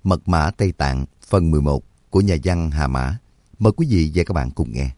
Mật mã Tây Tạng phần 11 của nhà văn Hà Mã. Mời quý vị và các bạn cùng nghe.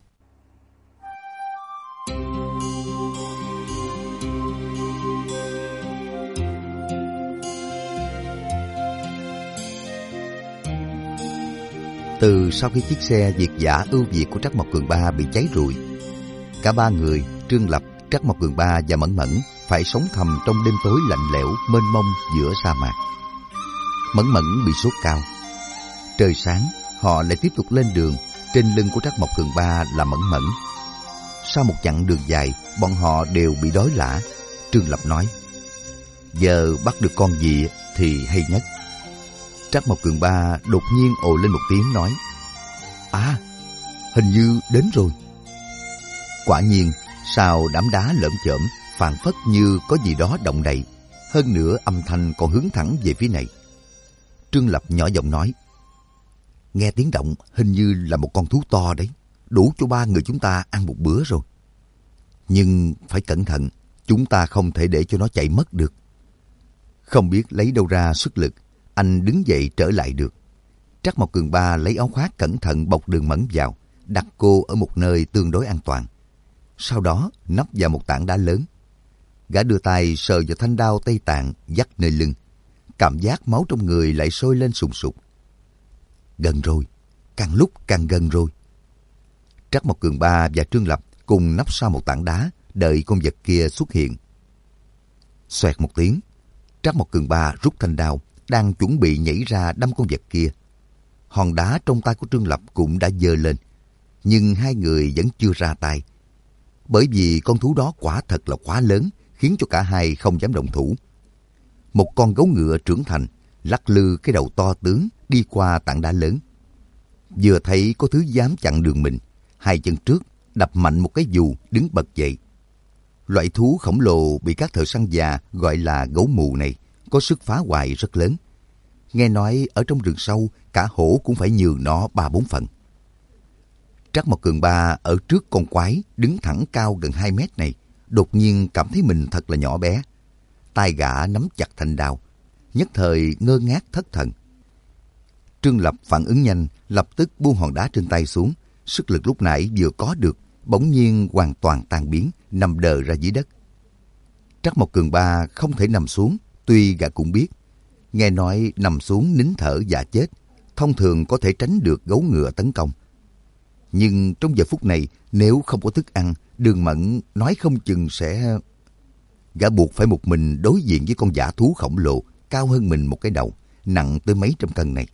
Từ sau khi chiếc xe Việt dã ưu việt của Trắc Mộc Cường Ba bị cháy rụi, cả ba người Trương Lập, Trắc Mộc Cường Ba và Mẫn Mẫn phải sống thầm trong đêm tối lạnh lẽo mênh mông giữa sa mạc. Mẫn Mẫn bị sốt cao. Trời sáng, họ lại tiếp tục lên đường. Trên lưng của Trắc Mộc Cường Ba là Mẫn Mẫn. Sau một chặng đường dài, bọn họ đều bị đói lả. Trương Lập nói: giờ bắt được con gì thì hay nhất. Trắc Mộc Cường Ba đột nhiên ồ lên một tiếng nói: à, hình như đến rồi. Quả nhiên, sau đám đá lởm chởm, phảng phất như có gì đó động đậy. Hơn nữa âm thanh còn hướng thẳng về phía này. Trương Lập nhỏ giọng nói: nghe tiếng động hình như là một con thú to đấy, đủ cho ba người chúng ta ăn một bữa rồi. Nhưng phải cẩn thận, chúng ta không thể để cho nó chạy mất được. Không biết lấy đâu ra sức lực, anh đứng dậy trở lại được. Trắc Mộc Cường Ba lấy áo khoác cẩn thận bọc Đường Mẫn vào, đặt cô ở một nơi tương đối an toàn. Sau đó nấp vào một tảng đá lớn. Gã đưa tay sờ vào thanh đao Tây Tạng dắt nơi lưng. Cảm giác máu trong người lại sôi lên sùng sục. Gần rồi, càng lúc càng gần rồi. Trắc Mộc Cường Ba và Trương Lập cùng nấp sau một tảng đá, đợi con vật kia xuất hiện. Xoẹt một tiếng, Trắc Mộc Cường Ba rút thanh đao, đang chuẩn bị nhảy ra đâm con vật kia. Hòn đá trong tay của Trương Lập cũng đã giơ lên, nhưng hai người vẫn chưa ra tay. Bởi vì con thú đó quả thật là quá lớn, khiến cho cả hai không dám động thủ. Một con gấu ngựa trưởng thành, lắc lư cái đầu to tướng đi qua tảng đá lớn. Vừa thấy có thứ dám chặn đường mình, hai chân trước đập mạnh một cái dù đứng bật dậy. Loại thú khổng lồ bị các thợ săn già gọi là gấu mù này có sức phá hoại rất lớn. Nghe nói ở trong rừng sâu, cả hổ cũng phải nhường nó 3-4 phần. Trắc Mộc Cường Ba ở trước con quái đứng thẳng cao gần 2 mét này, đột nhiên cảm thấy mình thật là nhỏ bé. Tay gã nắm chặt thanh đao, nhất thời ngơ ngác thất thần. Trương Lập phản ứng nhanh, lập tức buông hòn đá trên tay xuống. Sức lực lúc nãy vừa có được, bỗng nhiên hoàn toàn tan biến, nằm đờ ra dưới đất. Trắc Mộc Cường Ba không thể nằm xuống, tuy gã cũng biết. Nghe nói nằm xuống nín thở và chết, thông thường có thể tránh được gấu ngựa tấn công. Nhưng trong giờ phút này, nếu không có thức ăn, Đường Mẫn nói không chừng sẽ... Gã buộc phải một mình đối diện với con dã thú khổng lồ, cao hơn mình một cái đầu, nặng tới mấy trăm cân này.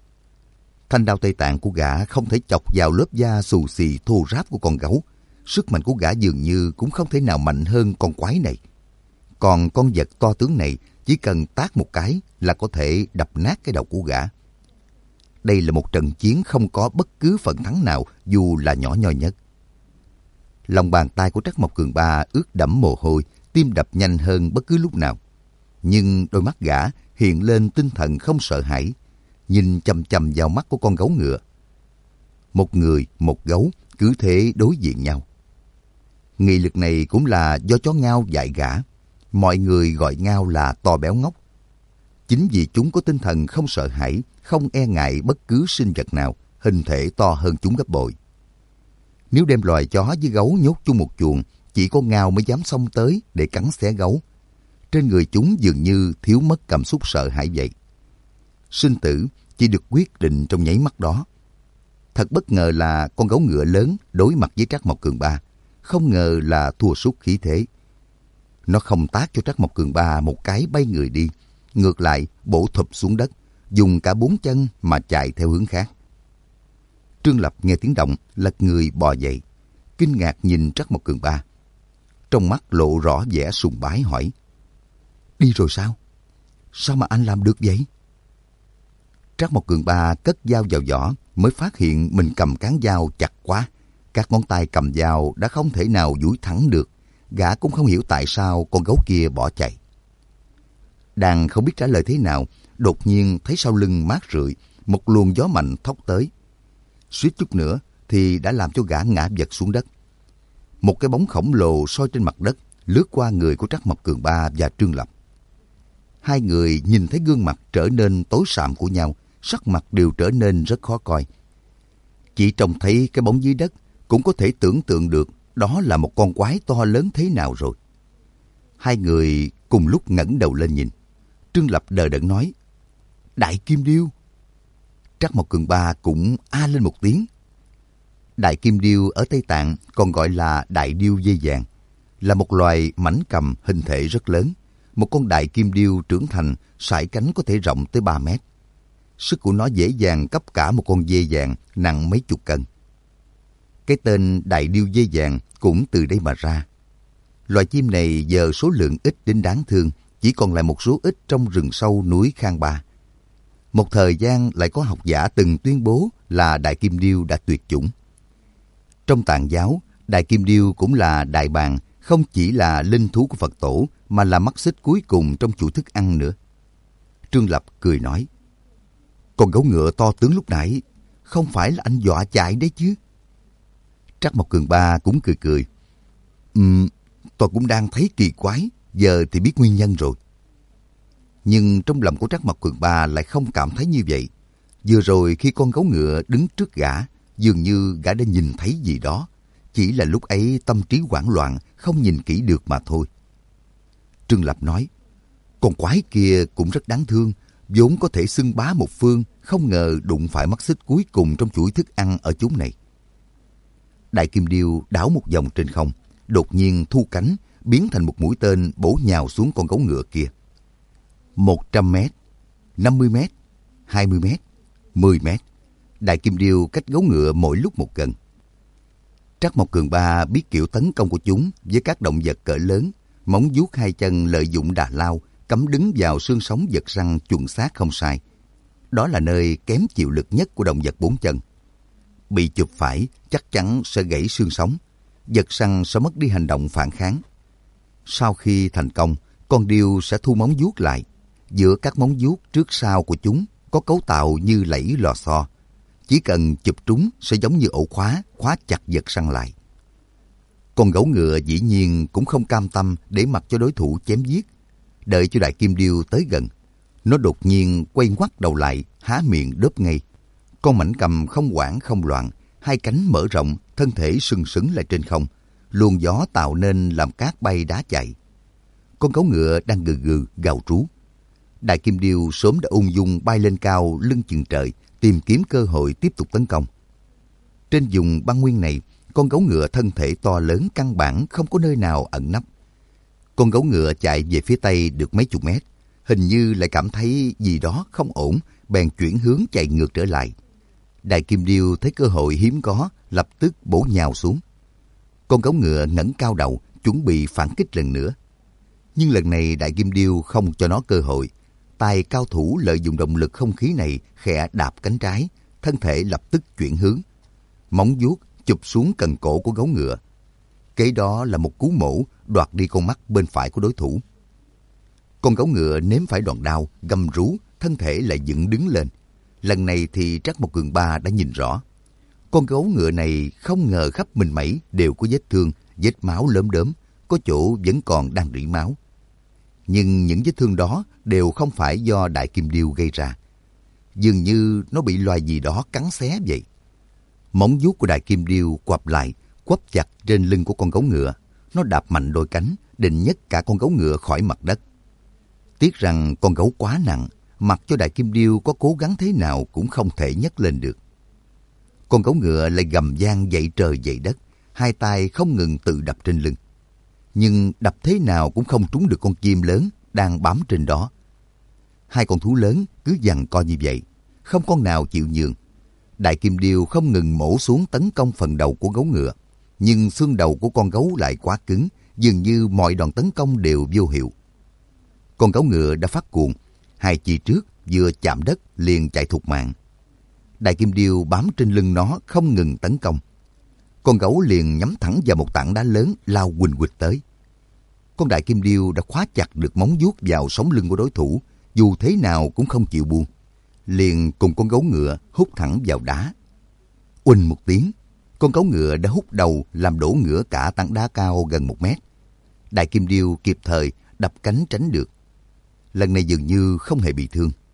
Thanh đao Tây Tạng của gã không thể chọc vào lớp da xù xì thô ráp của con gấu. Sức mạnh của gã dường như cũng không thể nào mạnh hơn con quái này. Còn con vật to tướng này chỉ cần tát một cái là có thể đập nát cái đầu của gã. Đây là một trận chiến không có bất cứ phần thắng nào dù là nhỏ nhoi nhất. Lòng bàn tay của Trắc Mộc Cường Ba ướt đẫm mồ hôi, tim đập nhanh hơn bất cứ lúc nào. Nhưng đôi mắt gã hiện lên tinh thần không sợ hãi, nhìn chằm chằm vào mắt của con gấu ngựa. Một người, một gấu, cứ thế đối diện nhau. Nghị lực này cũng là do chó Ngao dạy gã. Mọi người gọi Ngao là to béo ngốc. Chính vì chúng có tinh thần không sợ hãi, không e ngại bất cứ sinh vật nào, hình thể to hơn chúng gấp bội. Nếu đem loài chó với gấu nhốt chung một chuồng, chỉ có Ngao mới dám xông tới để cắn xé gấu. Trên người chúng dường như thiếu mất cảm xúc sợ hãi vậy. Sinh tử chỉ được quyết định trong nháy mắt đó. Thật bất ngờ là con gấu ngựa lớn đối mặt với Trắc Mộc Cường Ba, không ngờ là thua sút khí thế. Nó không tát cho Trắc Mộc Cường Ba một cái bay người đi, ngược lại bổ thụp xuống đất, dùng cả 4 chân mà chạy theo hướng khác. Trương Lập nghe tiếng động, lật người bò dậy, kinh ngạc nhìn Trắc Mộc Cường Ba. Trong mắt lộ rõ vẻ sùng bái hỏi: đi rồi sao? Sao mà anh làm được vậy? Trắc Mộc Cường Ba cất dao vào vỏ, mới phát hiện mình cầm cán dao chặt quá. Các ngón tay cầm dao đã không thể nào duỗi thẳng được. Gã cũng không hiểu tại sao con gấu kia bỏ chạy. Đang không biết trả lời thế nào, đột nhiên thấy sau lưng mát rượi, một luồng gió mạnh thốc tới. Suýt chút nữa thì đã làm cho gã ngã vật xuống đất. Một cái bóng khổng lồ soi trên mặt đất, lướt qua người của Trắc Mộc Cường Ba và Trương Lập. Hai người nhìn thấy gương mặt trở nên tối sạm của nhau, sắc mặt đều trở nên rất khó coi. Chỉ trông thấy cái bóng dưới đất cũng có thể tưởng tượng được đó là một con quái to lớn thế nào rồi. Hai người cùng lúc ngẩng đầu lên nhìn. Trương Lập đờ đẫn nói: Đại Kim Điêu. Trắc Mộc Cường Ba cũng a lên một tiếng. Đại Kim Điêu ở Tây Tạng còn gọi là đại điêu dây vàng, là một loài mãnh cầm hình thể rất lớn. Một con đại kim điêu trưởng thành, sải cánh có thể rộng tới 3 mét. Sức của nó dễ dàng cấp cả một con dê vàng nặng mấy chục cân. Cái tên đại điêu dê vàng cũng từ đây mà ra. Loài chim này giờ số lượng ít đến đáng thương, chỉ còn lại một số ít trong rừng sâu núi Khang Ba. Một thời gian lại có học giả từng tuyên bố là đại kim điêu đã tuyệt chủng. Trong Tạng giáo, đại kim điêu cũng là đại bàng, không chỉ là linh thú của Phật tổ mà là mắt xích cuối cùng trong chuỗi thức ăn nữa. Trương Lập cười nói: Con gấu ngựa to tướng lúc nãy không phải là anh dọa chạy đấy chứ? Trắc Mộc Cường Ba cũng cười cười: Tôi cũng đang thấy kỳ quái, giờ thì biết nguyên nhân rồi. Nhưng trong lòng của Trắc Mộc Cường Ba lại không cảm thấy như vậy. Vừa rồi khi con gấu ngựa đứng trước gã, dường như gã đã nhìn thấy gì đó. Chỉ là lúc ấy tâm trí hoảng loạn, không nhìn kỹ được mà thôi. Trương Lập nói: Con quái kia cũng rất đáng thương, vốn có thể xưng bá một phương, không ngờ đụng phải mắt xích cuối cùng trong chuỗi thức ăn ở chốn này. Đại Kim Điêu đảo một vòng trên không, đột nhiên thu cánh, biến thành một mũi tên bổ nhào xuống con gấu ngựa kia. 100 mét, 50 mét, 20 mét, 10 mét. Đại Kim Điêu cách gấu ngựa mỗi lúc một gần. Trắc Mộc Cường Ba biết kiểu tấn công của chúng với các động vật cỡ lớn, móng vuốt hai chân lợi dụng đà lao, cắm đứng vào xương sống vật săn chuẩn xác không sai. Đó là nơi kém chịu lực nhất của động vật 4 chân. Bị chụp phải chắc chắn sẽ gãy xương sống, vật săn sẽ mất đi hành động phản kháng. Sau khi thành công, con điêu sẽ thu móng vuốt lại. Giữa các móng vuốt trước sau của chúng có cấu tạo như lẫy lò xo. Chỉ cần chụp trúng sẽ giống như ổ khóa, khóa chặt vật săn lại. Con gấu ngựa dĩ nhiên cũng không cam tâm để mặc cho đối thủ chém giết. Đợi cho đại kim điêu tới gần, nó đột nhiên quay ngoắt đầu lại, há miệng đớp ngay. Con mãnh cầm không hoảng không loạn, hai cánh mở rộng, thân thể sừng sững lại trên không, luồng gió tạo nên làm cát bay đá chạy. Con gấu ngựa đang gừ gừ gào trú. Đại kim điêu sớm đã ung dung bay lên cao lưng chừng trời, tìm kiếm cơ hội tiếp tục tấn công. Trên vùng băng nguyên này, con gấu ngựa thân thể to lớn căn bản không có nơi nào ẩn nấp. Con gấu ngựa chạy về phía tây được mấy chục mét, hình như lại cảm thấy gì đó không ổn, bèn chuyển hướng chạy ngược trở lại. Đại kim điêu thấy cơ hội hiếm có, lập tức bổ nhào xuống. Con gấu ngựa ngẩng cao đầu, chuẩn bị phản kích lần nữa. Nhưng lần này đại kim điêu không cho nó cơ hội. Tài cao thủ lợi dụng động lực không khí này khẽ đạp cánh trái, thân thể lập tức chuyển hướng. Móng vuốt chụp xuống cần cổ của gấu ngựa. Kế đó là một cú mổ đoạt đi con mắt bên phải của đối thủ. Con gấu ngựa nếm phải đòn đau, gầm rú, thân thể lại dựng đứng lên. Lần này thì Trắc Mộc Cường Ba đã nhìn rõ. Con gấu ngựa này không ngờ khắp mình mẩy đều có vết thương, vết máu lớm đớm, có chỗ vẫn còn đang rỉ máu. Nhưng những vết thương đó đều không phải do đại kim điêu gây ra. Dường như nó bị loài gì đó cắn xé vậy. Móng vuốt của đại kim điêu quặp lại, quắp chặt trên lưng của con gấu ngựa. Nó đạp mạnh đôi cánh, định nhấc cả con gấu ngựa khỏi mặt đất. Tiếc rằng con gấu quá nặng, mặc cho đại kim điêu có cố gắng thế nào cũng không thể nhấc lên được. Con gấu ngựa lại gầm vang dậy trời dậy đất, hai tay không ngừng tự đập trên lưng. Nhưng đập thế nào cũng không trúng được con chim lớn đang bám trên đó. Hai con thú lớn cứ giằng co như vậy, không con nào chịu nhường. Đại kim điêu không ngừng mổ xuống tấn công phần đầu của gấu ngựa, nhưng xương đầu của con gấu lại quá cứng, dường như mọi đòn tấn công đều vô hiệu. Con gấu ngựa đã phát cuồng, hai chi trước vừa chạm đất liền chạy thục mạng. Đại kim điêu bám trên lưng nó không ngừng tấn công. Con gấu liền nhắm thẳng vào một tảng đá lớn lao huỳnh huỳnh tới. Con đại kim điêu đã khóa chặt được móng vuốt vào sống lưng của đối thủ, dù thế nào cũng không chịu buông. Liền cùng con gấu ngựa hút thẳng vào đá. Uỳnh một tiếng, con gấu ngựa đã hút đầu làm đổ ngửa cả tảng đá cao gần 1 mét. Đại kim điêu kịp thời đập cánh tránh được. Lần này dường như không hề bị thương.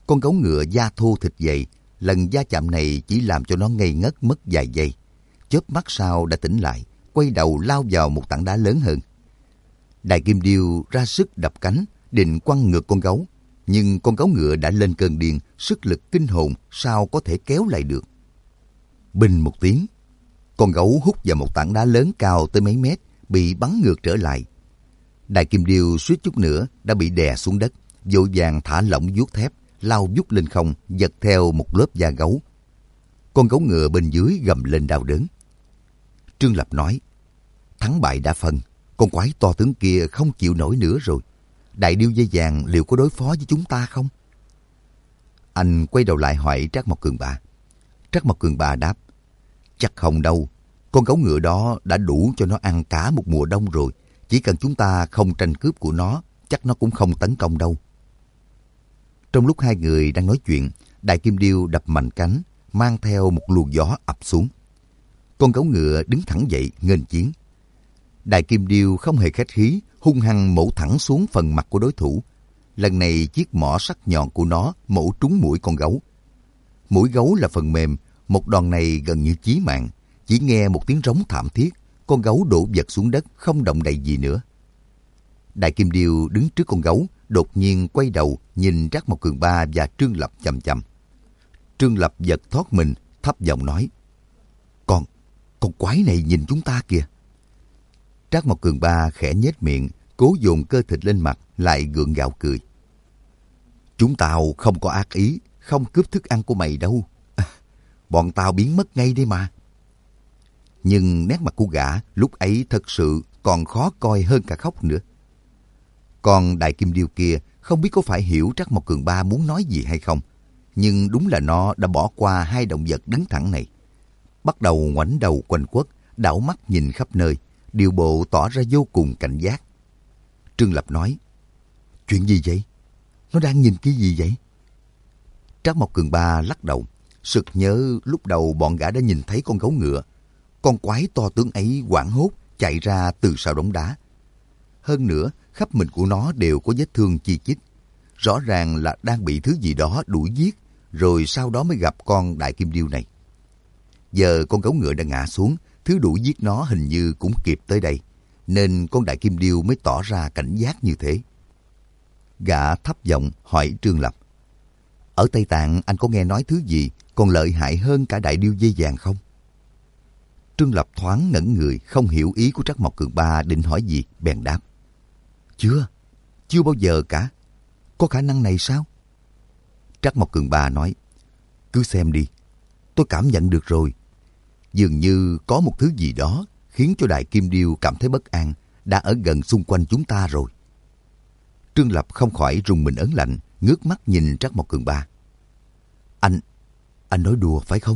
Con gấu ngựa da thô thịt dày, lần va chạm này chỉ làm cho nó ngây ngất mất vài giây. Chớp mắt sau đã tỉnh lại, quay đầu lao vào một tảng đá lớn hơn. Đại Kim Điêu ra sức đập cánh, định quăng ngược con gấu. Nhưng con gấu ngựa đã lên cơn điên, sức lực kinh hồn sao có thể kéo lại được. Binh một tiếng, con gấu hút vào một tảng đá lớn cao tới mấy mét, bị bắn ngược trở lại. Đại Kim Điêu suýt chút nữa đã bị đè xuống đất, vội vàng thả lỏng vuốt thép, lao vút lên không, giật theo một lớp da gấu. Con gấu ngựa bên dưới gầm lên đau đớn. Trương Lập nói, thắng bại đã phân, con quái to tướng kia không chịu nổi nữa rồi. Đại Điêu dây vàng liệu có đối phó với chúng ta không? Anh quay đầu lại hỏi Trác Mộc Cường Ba. Trác Mộc Cường Ba đáp, chắc không đâu. Con gấu ngựa đó đã đủ cho nó ăn cả một mùa đông rồi. Chỉ cần chúng ta không tranh cướp của nó, chắc nó cũng không tấn công đâu. Trong lúc hai người đang nói chuyện, Đại Kim Điêu đập mạnh cánh, mang theo một luồng gió ập xuống. Con gấu ngựa đứng thẳng dậy nghênh chiến. Đại Kim Điêu không hề khách khí, hung hăng mổ thẳng xuống phần mặt của đối thủ. Lần này chiếc mỏ sắc nhọn của nó mổ trúng mũi con gấu. Mũi gấu là phần mềm, một đòn này gần như chí mạng. Chỉ nghe một tiếng rống thảm thiết, con gấu đổ vật xuống đất không động đậy gì nữa. Đại Kim Điêu đứng trước con gấu, đột nhiên quay đầu nhìn Trác Mộc Cường Ba và Trương Lập chằm chằm. Trương Lập giật thoát mình, thấp giọng nói, con quái này nhìn chúng ta kìa. Trác Mộc Cường Ba khẽ nhếch miệng, cố dồn cơ thịt lên mặt, lại gượng gạo cười. Chúng tao không có ác ý, không cướp thức ăn của mày đâu. Bọn tao biến mất ngay đây mà. Nhưng nét mặt của gã lúc ấy thật sự còn khó coi hơn cả khóc nữa. Còn Đại Kim Điêu kia không biết có phải hiểu Trác Mộc Cường Ba muốn nói gì hay không. Nhưng đúng là nó đã bỏ qua hai động vật đứng thẳng này. Bắt đầu ngoảnh đầu quanh quất, đảo mắt nhìn khắp nơi, điều bộ tỏ ra vô cùng cảnh giác. Trương Lập nói, chuyện gì vậy? Nó đang nhìn cái gì vậy? Trác Mộc Cường Ba lắc đầu, sực nhớ lúc đầu bọn gã đã nhìn thấy con gấu ngựa. Con quái to tướng ấy hoảng hốt chạy ra từ sau đống đá. Hơn nữa, khắp mình của nó đều có vết thương chi chít. Rõ ràng là đang bị thứ gì đó đuổi giết, rồi sau đó mới gặp con Đại Kim Điêu này. Giờ con gấu ngựa đã ngã xuống, thứ đuổi giết nó hình như cũng kịp tới đây, nên con Đại Kim Điêu mới tỏ ra cảnh giác như thế. Gã thấp giọng hỏi Trương Lập, ở Tây Tạng anh có nghe nói thứ gì còn lợi hại hơn cả Đại Điêu dây vàng không? Trương Lập thoáng ngẩn người, không hiểu ý của Trác Mộc Cường Ba định hỏi gì, bèn đáp, chưa bao giờ cả. Có khả năng này sao? Trác Mộc Cường Ba nói, cứ xem đi, tôi cảm nhận được rồi. Dường như có một thứ gì đó khiến cho Đại Kim Điêu cảm thấy bất an, đã ở gần xung quanh chúng ta rồi. Trương Lập không khỏi rùng mình ớn lạnh, ngước mắt nhìn Trác Mộc Cường Ba. Anh nói đùa phải không?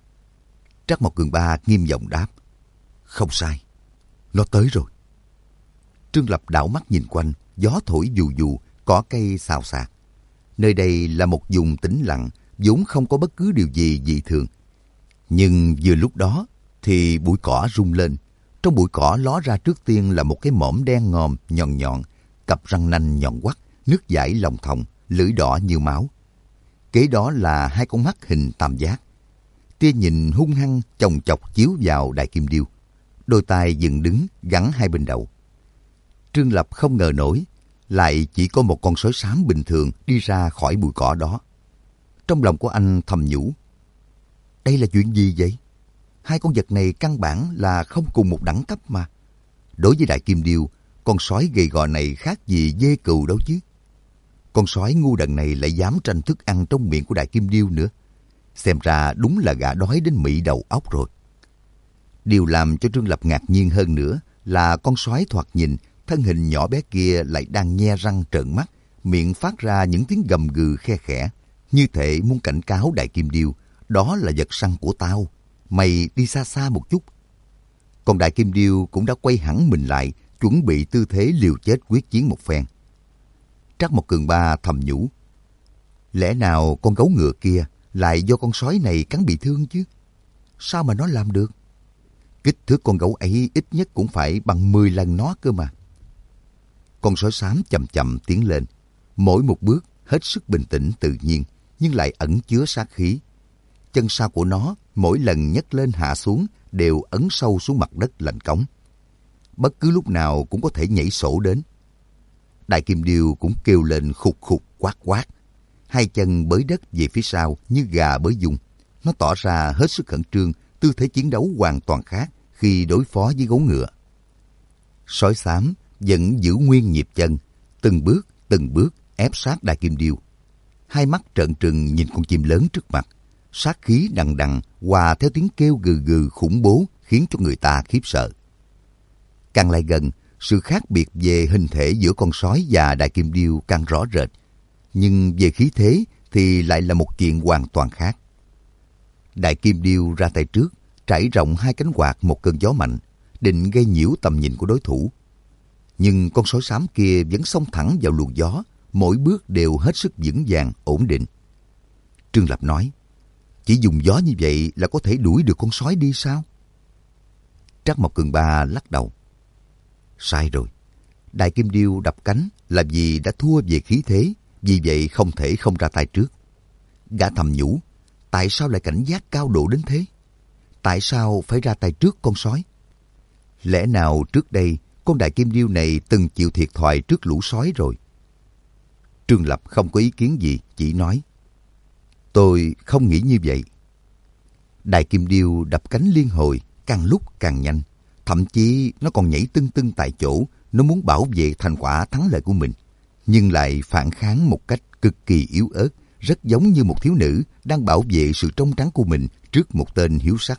Trác Mộc Cường Ba nghiêm giọng đáp, không sai, nó tới rồi. Trương Lập đảo mắt nhìn quanh, gió thổi vù vù, cỏ cây xào xạc. Nơi đây là một vùng tĩnh lặng, vốn không có bất cứ điều gì dị thường. Nhưng vừa lúc đó thì bụi cỏ rung lên. Trong bụi cỏ ló ra trước tiên là một cái mõm đen ngòm, nhọn nhọn, cặp răng nanh nhọn quắt, nước dãi lòng thòng, lưỡi đỏ như máu. Kế đó là hai con mắt hình tam giác. Tia nhìn hung hăng chòng chọc chiếu vào Đại Kim Điêu. Đôi tai dựng đứng gắn hai bên đầu. Trương Lập không ngờ nổi, lại chỉ có một con sói xám bình thường đi ra khỏi bụi cỏ đó. Trong lòng của anh thầm nhủ, đây là chuyện gì vậy? Hai con vật này căn bản là không cùng một đẳng cấp mà. Đối với Đại Kim Điêu, con sói gầy gò này khác gì dê cừu đâu chứ. Con sói ngu đần này lại dám tranh thức ăn trong miệng của Đại Kim Điêu nữa. Xem ra đúng là gã đói đến mị đầu óc rồi. Điều làm cho Trương Lập ngạc nhiên hơn nữa là con sói thoạt nhìn, thân hình nhỏ bé kia lại đang nhe răng trợn mắt, miệng phát ra những tiếng gầm gừ khe khẽ, như thể muốn cảnh cáo Đại Kim Điêu, đó là vật săn của tao, mày đi xa xa một chút. Còn Đại Kim Điêu cũng đã quay hẳn mình lại, chuẩn bị tư thế liều chết quyết chiến một phen. Trác Mộc Cường Ba thầm nhủ, lẽ nào con gấu ngựa kia lại do con sói này cắn bị thương chứ? Sao mà nó làm được? Kích thước con gấu ấy ít nhất cũng phải bằng 10 lần nó cơ mà. Con sói xám chậm chậm tiến lên, mỗi một bước hết sức bình tĩnh tự nhiên, nhưng lại ẩn chứa sát khí. Chân sau của nó mỗi lần nhấc lên hạ xuống đều ấn sâu xuống mặt đất lạnh cống. Bất cứ lúc nào cũng có thể nhảy sổ đến. Đại kim điêu cũng kêu lên khục khục quát quát. Hai chân bới đất về phía sau như gà bới dung. Nó tỏ ra hết sức khẩn trương, tư thế chiến đấu hoàn toàn khác khi đối phó với gấu ngựa. Sói xám vẫn giữ nguyên nhịp chân, từng bước ép sát đại kim điêu. Hai mắt trợn trừng nhìn con chim lớn trước mặt. Sát khí đằng đằng hòa theo tiếng kêu gừ gừ khủng bố khiến cho người ta khiếp sợ. Càng lại gần, sự khác biệt về hình thể giữa con sói và đại kim điêu càng rõ rệt. Nhưng về khí thế thì lại là một chuyện hoàn toàn khác. Đại kim điêu ra tay trước, trải rộng hai cánh quạt một cơn gió mạnh, định gây nhiễu tầm nhìn của đối thủ. Nhưng con sói xám kia vẫn xông thẳng vào luồng gió, mỗi bước đều hết sức vững vàng, ổn định. Trương Lập nói, chỉ dùng gió như vậy là có thể đuổi được con sói đi sao? Trắc Mộc Cường Ba lắc đầu. Sai rồi. Đại kim điêu đập cánh là vì đã thua về khí thế, vì vậy không thể không ra tay trước. Gã thầm nhủ, tại sao lại cảnh giác cao độ đến thế? Tại sao phải ra tay trước con sói? Lẽ nào trước đây con đại kim điêu này từng chịu thiệt thòi trước lũ sói rồi? Trương Lập không có ý kiến gì, chỉ nói, tôi không nghĩ như vậy. Đại kim điêu đập cánh liên hồi, càng lúc càng nhanh. Thậm chí nó còn nhảy tưng tưng tại chỗ, nó muốn bảo vệ thành quả thắng lợi của mình. Nhưng lại phản kháng một cách cực kỳ yếu ớt, rất giống như một thiếu nữ đang bảo vệ sự trong trắng của mình trước một tên hiếu sắc.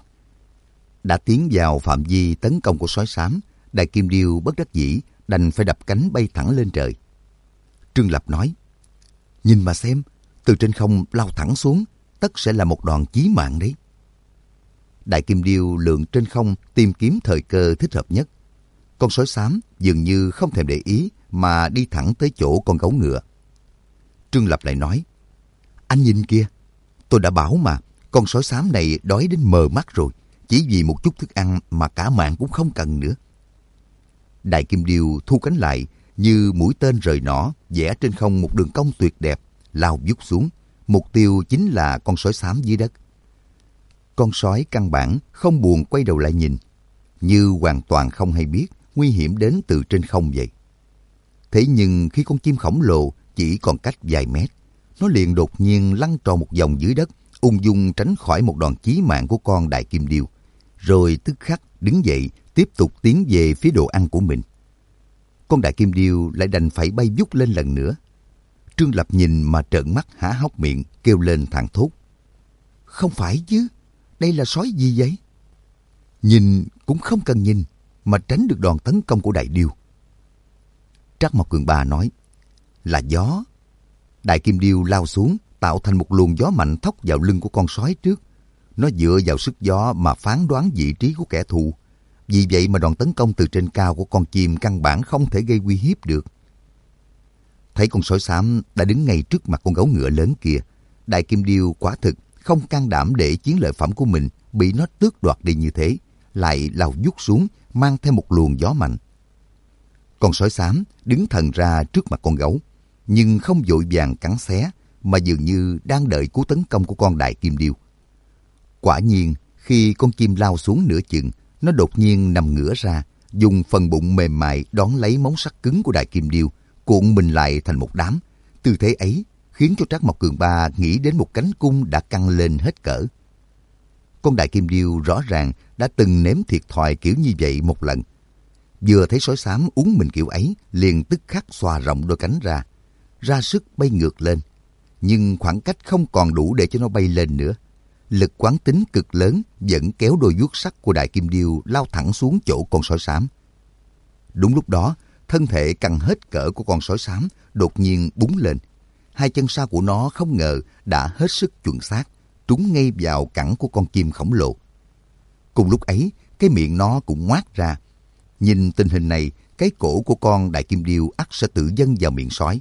Đã tiến vào phạm vi tấn công của sói xám, đại kim điêu bất đắc dĩ đành phải đập cánh bay thẳng lên trời. Trương Lập nói, nhìn mà xem, từ trên không lao thẳng xuống, tất sẽ là một đòn chí mạng đấy. Đại kim điêu lượn trên không tìm kiếm thời cơ thích hợp nhất. Con sói xám dường như không thèm để ý mà đi thẳng tới chỗ con gấu ngựa. Trương Lập lại nói, anh nhìn kia, tôi đã bảo mà, con sói xám này đói đến mờ mắt rồi, chỉ vì một chút thức ăn mà cả mạng cũng không cần nữa. Đại kim điêu thu cánh lại, như mũi tên rời nỏ, vẽ trên không một đường cong tuyệt đẹp, lao vút xuống. Mục tiêu chính là con sói xám dưới đất. Con sói căn bản không buồn quay đầu lại nhìn, như hoàn toàn không hay biết nguy hiểm đến từ trên không vậy. Thế nhưng khi con chim khổng lồ chỉ còn cách vài mét, nó liền đột nhiên lăn tròn một vòng dưới đất, ung dung tránh khỏi một đòn chí mạng của con đại kim điêu, rồi tức khắc đứng dậy tiếp tục tiến về phía đồ ăn của mình. Con đại kim điêu lại đành phải bay vút lên lần nữa. Trương Lập nhìn mà trợn mắt há hốc miệng, kêu lên thảng thốt. Không phải chứ, đây là sói gì vậy? Nhìn cũng không cần nhìn, mà tránh được đòn tấn công của đại điêu. Trắc Mộc Cường Ba nói, là gió. Đại kim điêu lao xuống, tạo thành một luồng gió mạnh thốc vào lưng của con sói trước. Nó dựa vào sức gió mà phán đoán vị trí của kẻ thù. Vì vậy mà đòn tấn công từ trên cao của con chim căn bản không thể gây uy hiếp được. Thấy con sói xám đã đứng ngay trước mặt con gấu ngựa lớn kia, đại kim điêu quả thực không can đảm để chiến lợi phẩm của mình bị nó tước đoạt đi như thế, lại lao vút xuống mang theo một luồng gió mạnh. Con sói xám đứng thần ra trước mặt con gấu, nhưng không vội vàng cắn xé, mà dường như đang đợi cú tấn công của con đại kim điêu. Quả nhiên, khi con chim lao xuống nửa chừng, nó đột nhiên nằm ngửa ra, dùng phần bụng mềm mại đón lấy móng sắt cứng của đại kim điêu, cuộn mình lại thành một đám. Tư thế ấy khiến cho Trắc Mộc Cường Ba nghĩ đến một cánh cung đã căng lên hết cỡ. Con đại kim điêu rõ ràng đã từng nếm thiệt thòi kiểu như vậy một lần. Vừa thấy sói xám uống mình kiểu ấy, liền tức khắc xòa rộng đôi cánh ra sức bay ngược lên. Nhưng khoảng cách không còn đủ để cho nó bay lên nữa. Lực quán tính cực lớn vẫn kéo đôi vuốt sắt của đại kim điêu lao thẳng xuống chỗ con sói xám. Đúng lúc đó, thân thể căng hết cỡ của con sói xám đột nhiên búng lên. Hai chân sau của nó không ngờ đã hết sức chuẩn xác, trúng ngay vào cẳng của con chim khổng lồ. Cùng lúc ấy, cái miệng nó cũng ngoác ra. Nhìn tình hình này, cái cổ của con đại kim điêu ắt sẽ tự dâng vào miệng sói.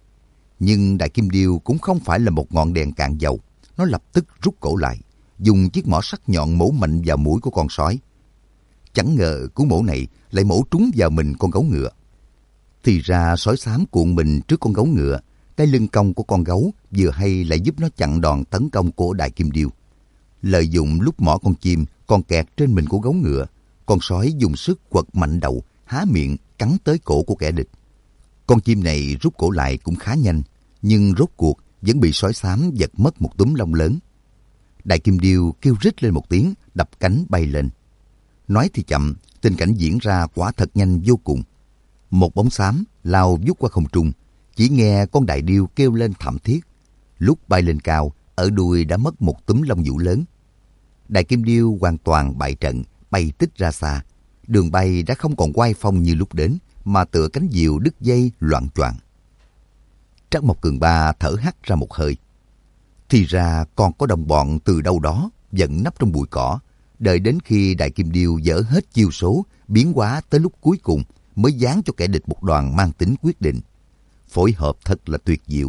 Nhưng đại kim điêu cũng không phải là một ngọn đèn cạn dầu. Nó lập tức rút cổ lại, dùng chiếc mỏ sắc nhọn mổ mạnh vào mũi của con sói. Chẳng ngờ cú mổ này lại mổ trúng vào mình con gấu ngựa. Thì ra sói xám cuộn mình trước con gấu ngựa, Cái lưng cong của con gấu vừa hay lại giúp nó chặn đòn tấn công của Đại Kim Điêu. Lợi dụng lúc mỏ con chim còn kẹt trên mình của gấu ngựa, con sói dùng sức quật mạnh đầu, há miệng cắn tới cổ của kẻ địch. Con chim này rút cổ lại cũng khá nhanh, nhưng rốt cuộc vẫn bị sói xám giật mất một túm lông lớn. Đại Kim Điêu kêu rít lên một tiếng, đập cánh bay lên. Nói thì chậm, tình cảnh diễn ra quả thật nhanh vô cùng. Một bóng xám lao vút qua không trung, chỉ nghe con đại điêu kêu lên thảm thiết. Lúc bay lên cao, ở đuôi đã mất một túm lông vũ lớn. Đại Kim Điêu hoàn toàn bại trận, bay tích ra xa. Đường bay đã không còn oai phong như lúc đến, mà tựa cánh diều đứt dây loạng choạng. Trắc Mộc Cường Ba thở hắt ra một hơi. Thì ra còn có đồng bọn từ đâu đó vẫn nấp trong bụi cỏ, đợi đến khi Đại Kim Điêu dở hết chiêu số, biến hóa tới lúc cuối cùng mới giáng cho kẻ địch một đòn mang tính quyết định. Phối hợp thật là tuyệt diệu.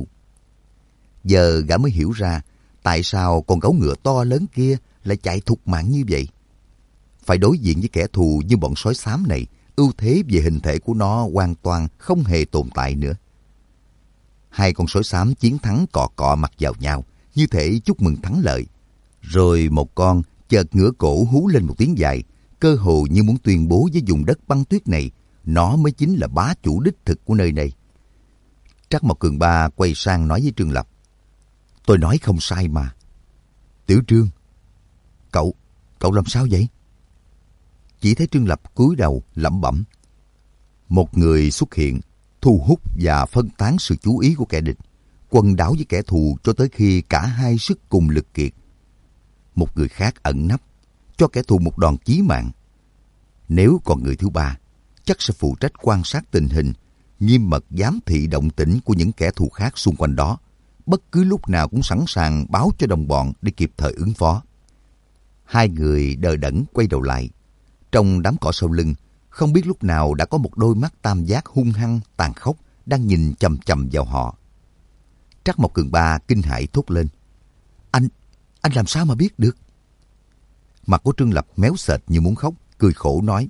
Giờ gã mới hiểu ra tại sao con gấu ngựa to lớn kia lại chạy thục mạng như vậy. Phải đối diện với kẻ thù như bọn sói xám này, ưu thế về hình thể của nó hoàn toàn không hề tồn tại nữa. Hai con sói xám chiến thắng cọ cọ mặt vào nhau, như thể chúc mừng thắng lợi. Rồi một con chợt ngửa cổ hú lên một tiếng dài, cơ hồ như muốn tuyên bố với vùng đất băng tuyết này, nó mới chính là bá chủ đích thực của nơi này. Trắc Mộc Cường Ba quay sang nói với Trương Lập: "Tôi nói không sai mà." "Tiểu Trương, cậu làm sao vậy?" Chỉ thấy Trương Lập cúi đầu lẩm bẩm. Một người xuất hiện, thu hút và phân tán sự chú ý của kẻ địch, quần đảo với kẻ thù cho tới khi cả hai sức cùng lực kiệt. Một người khác ẩn nấp, cho kẻ thù một đòn chí mạng. Nếu còn người thứ ba, chắc sẽ phụ trách quan sát tình hình, nghiêm mật giám thị động tĩnh của những kẻ thù khác xung quanh đó, bất cứ lúc nào cũng sẵn sàng báo cho đồng bọn để kịp thời ứng phó. Hai người đờ đẫn quay đầu lại. Trong đám cỏ sau lưng, không biết lúc nào đã có một đôi mắt tam giác hung hăng, tàn khốc đang nhìn chằm chằm vào họ. Trắc Mộc Cường Ba kinh hãi thốt lên: Anh làm sao mà biết được?" Mặt của Trương Lập méo sệt như muốn khóc, cười khổ nói: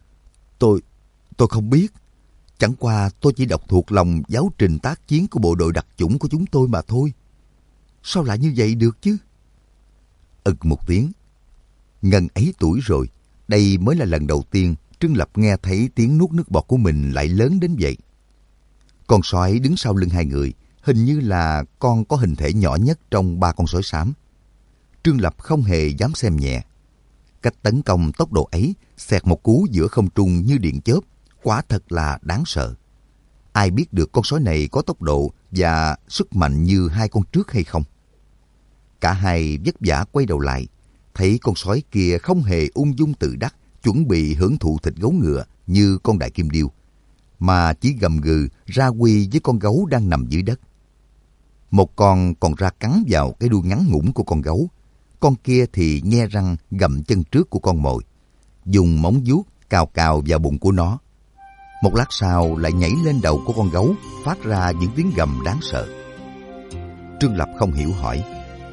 Tôi không biết. Chẳng qua tôi chỉ đọc thuộc lòng giáo trình tác chiến của bộ đội đặc chủng của chúng tôi mà thôi. Sao lại như vậy được chứ? Ực một tiếng. Ngần ấy tuổi rồi, đây mới là lần đầu tiên Trương Lập nghe thấy tiếng nuốt nước bọt của mình lại lớn đến vậy. Con sói đứng sau lưng hai người, hình như là con có hình thể nhỏ nhất trong ba con sói xám. Trương Lập không hề dám xem nhẹ. Cách tấn công tốc độ ấy, xẹt một cú giữa không trung như điện chớp, quả thật là đáng sợ. Ai biết được con sói này có tốc độ và sức mạnh như hai con trước hay không? Cả hai vất vả quay đầu lại, thấy con sói kia không hề ung dung tự đắc, chuẩn bị hưởng thụ thịt gấu ngựa như con Đại Kim Điêu, mà chỉ gầm gừ ra quy với con gấu đang nằm dưới đất. Một con còn ra cắn vào cái đuôi ngắn ngủn của con gấu, con kia thì nhe răng gặm chân trước của con mồi, dùng móng vuốt cào cào vào bụng của nó. Một lát sau lại nhảy lên đầu của con gấu, phát ra những tiếng gầm đáng sợ. Trương Lập không hiểu hỏi: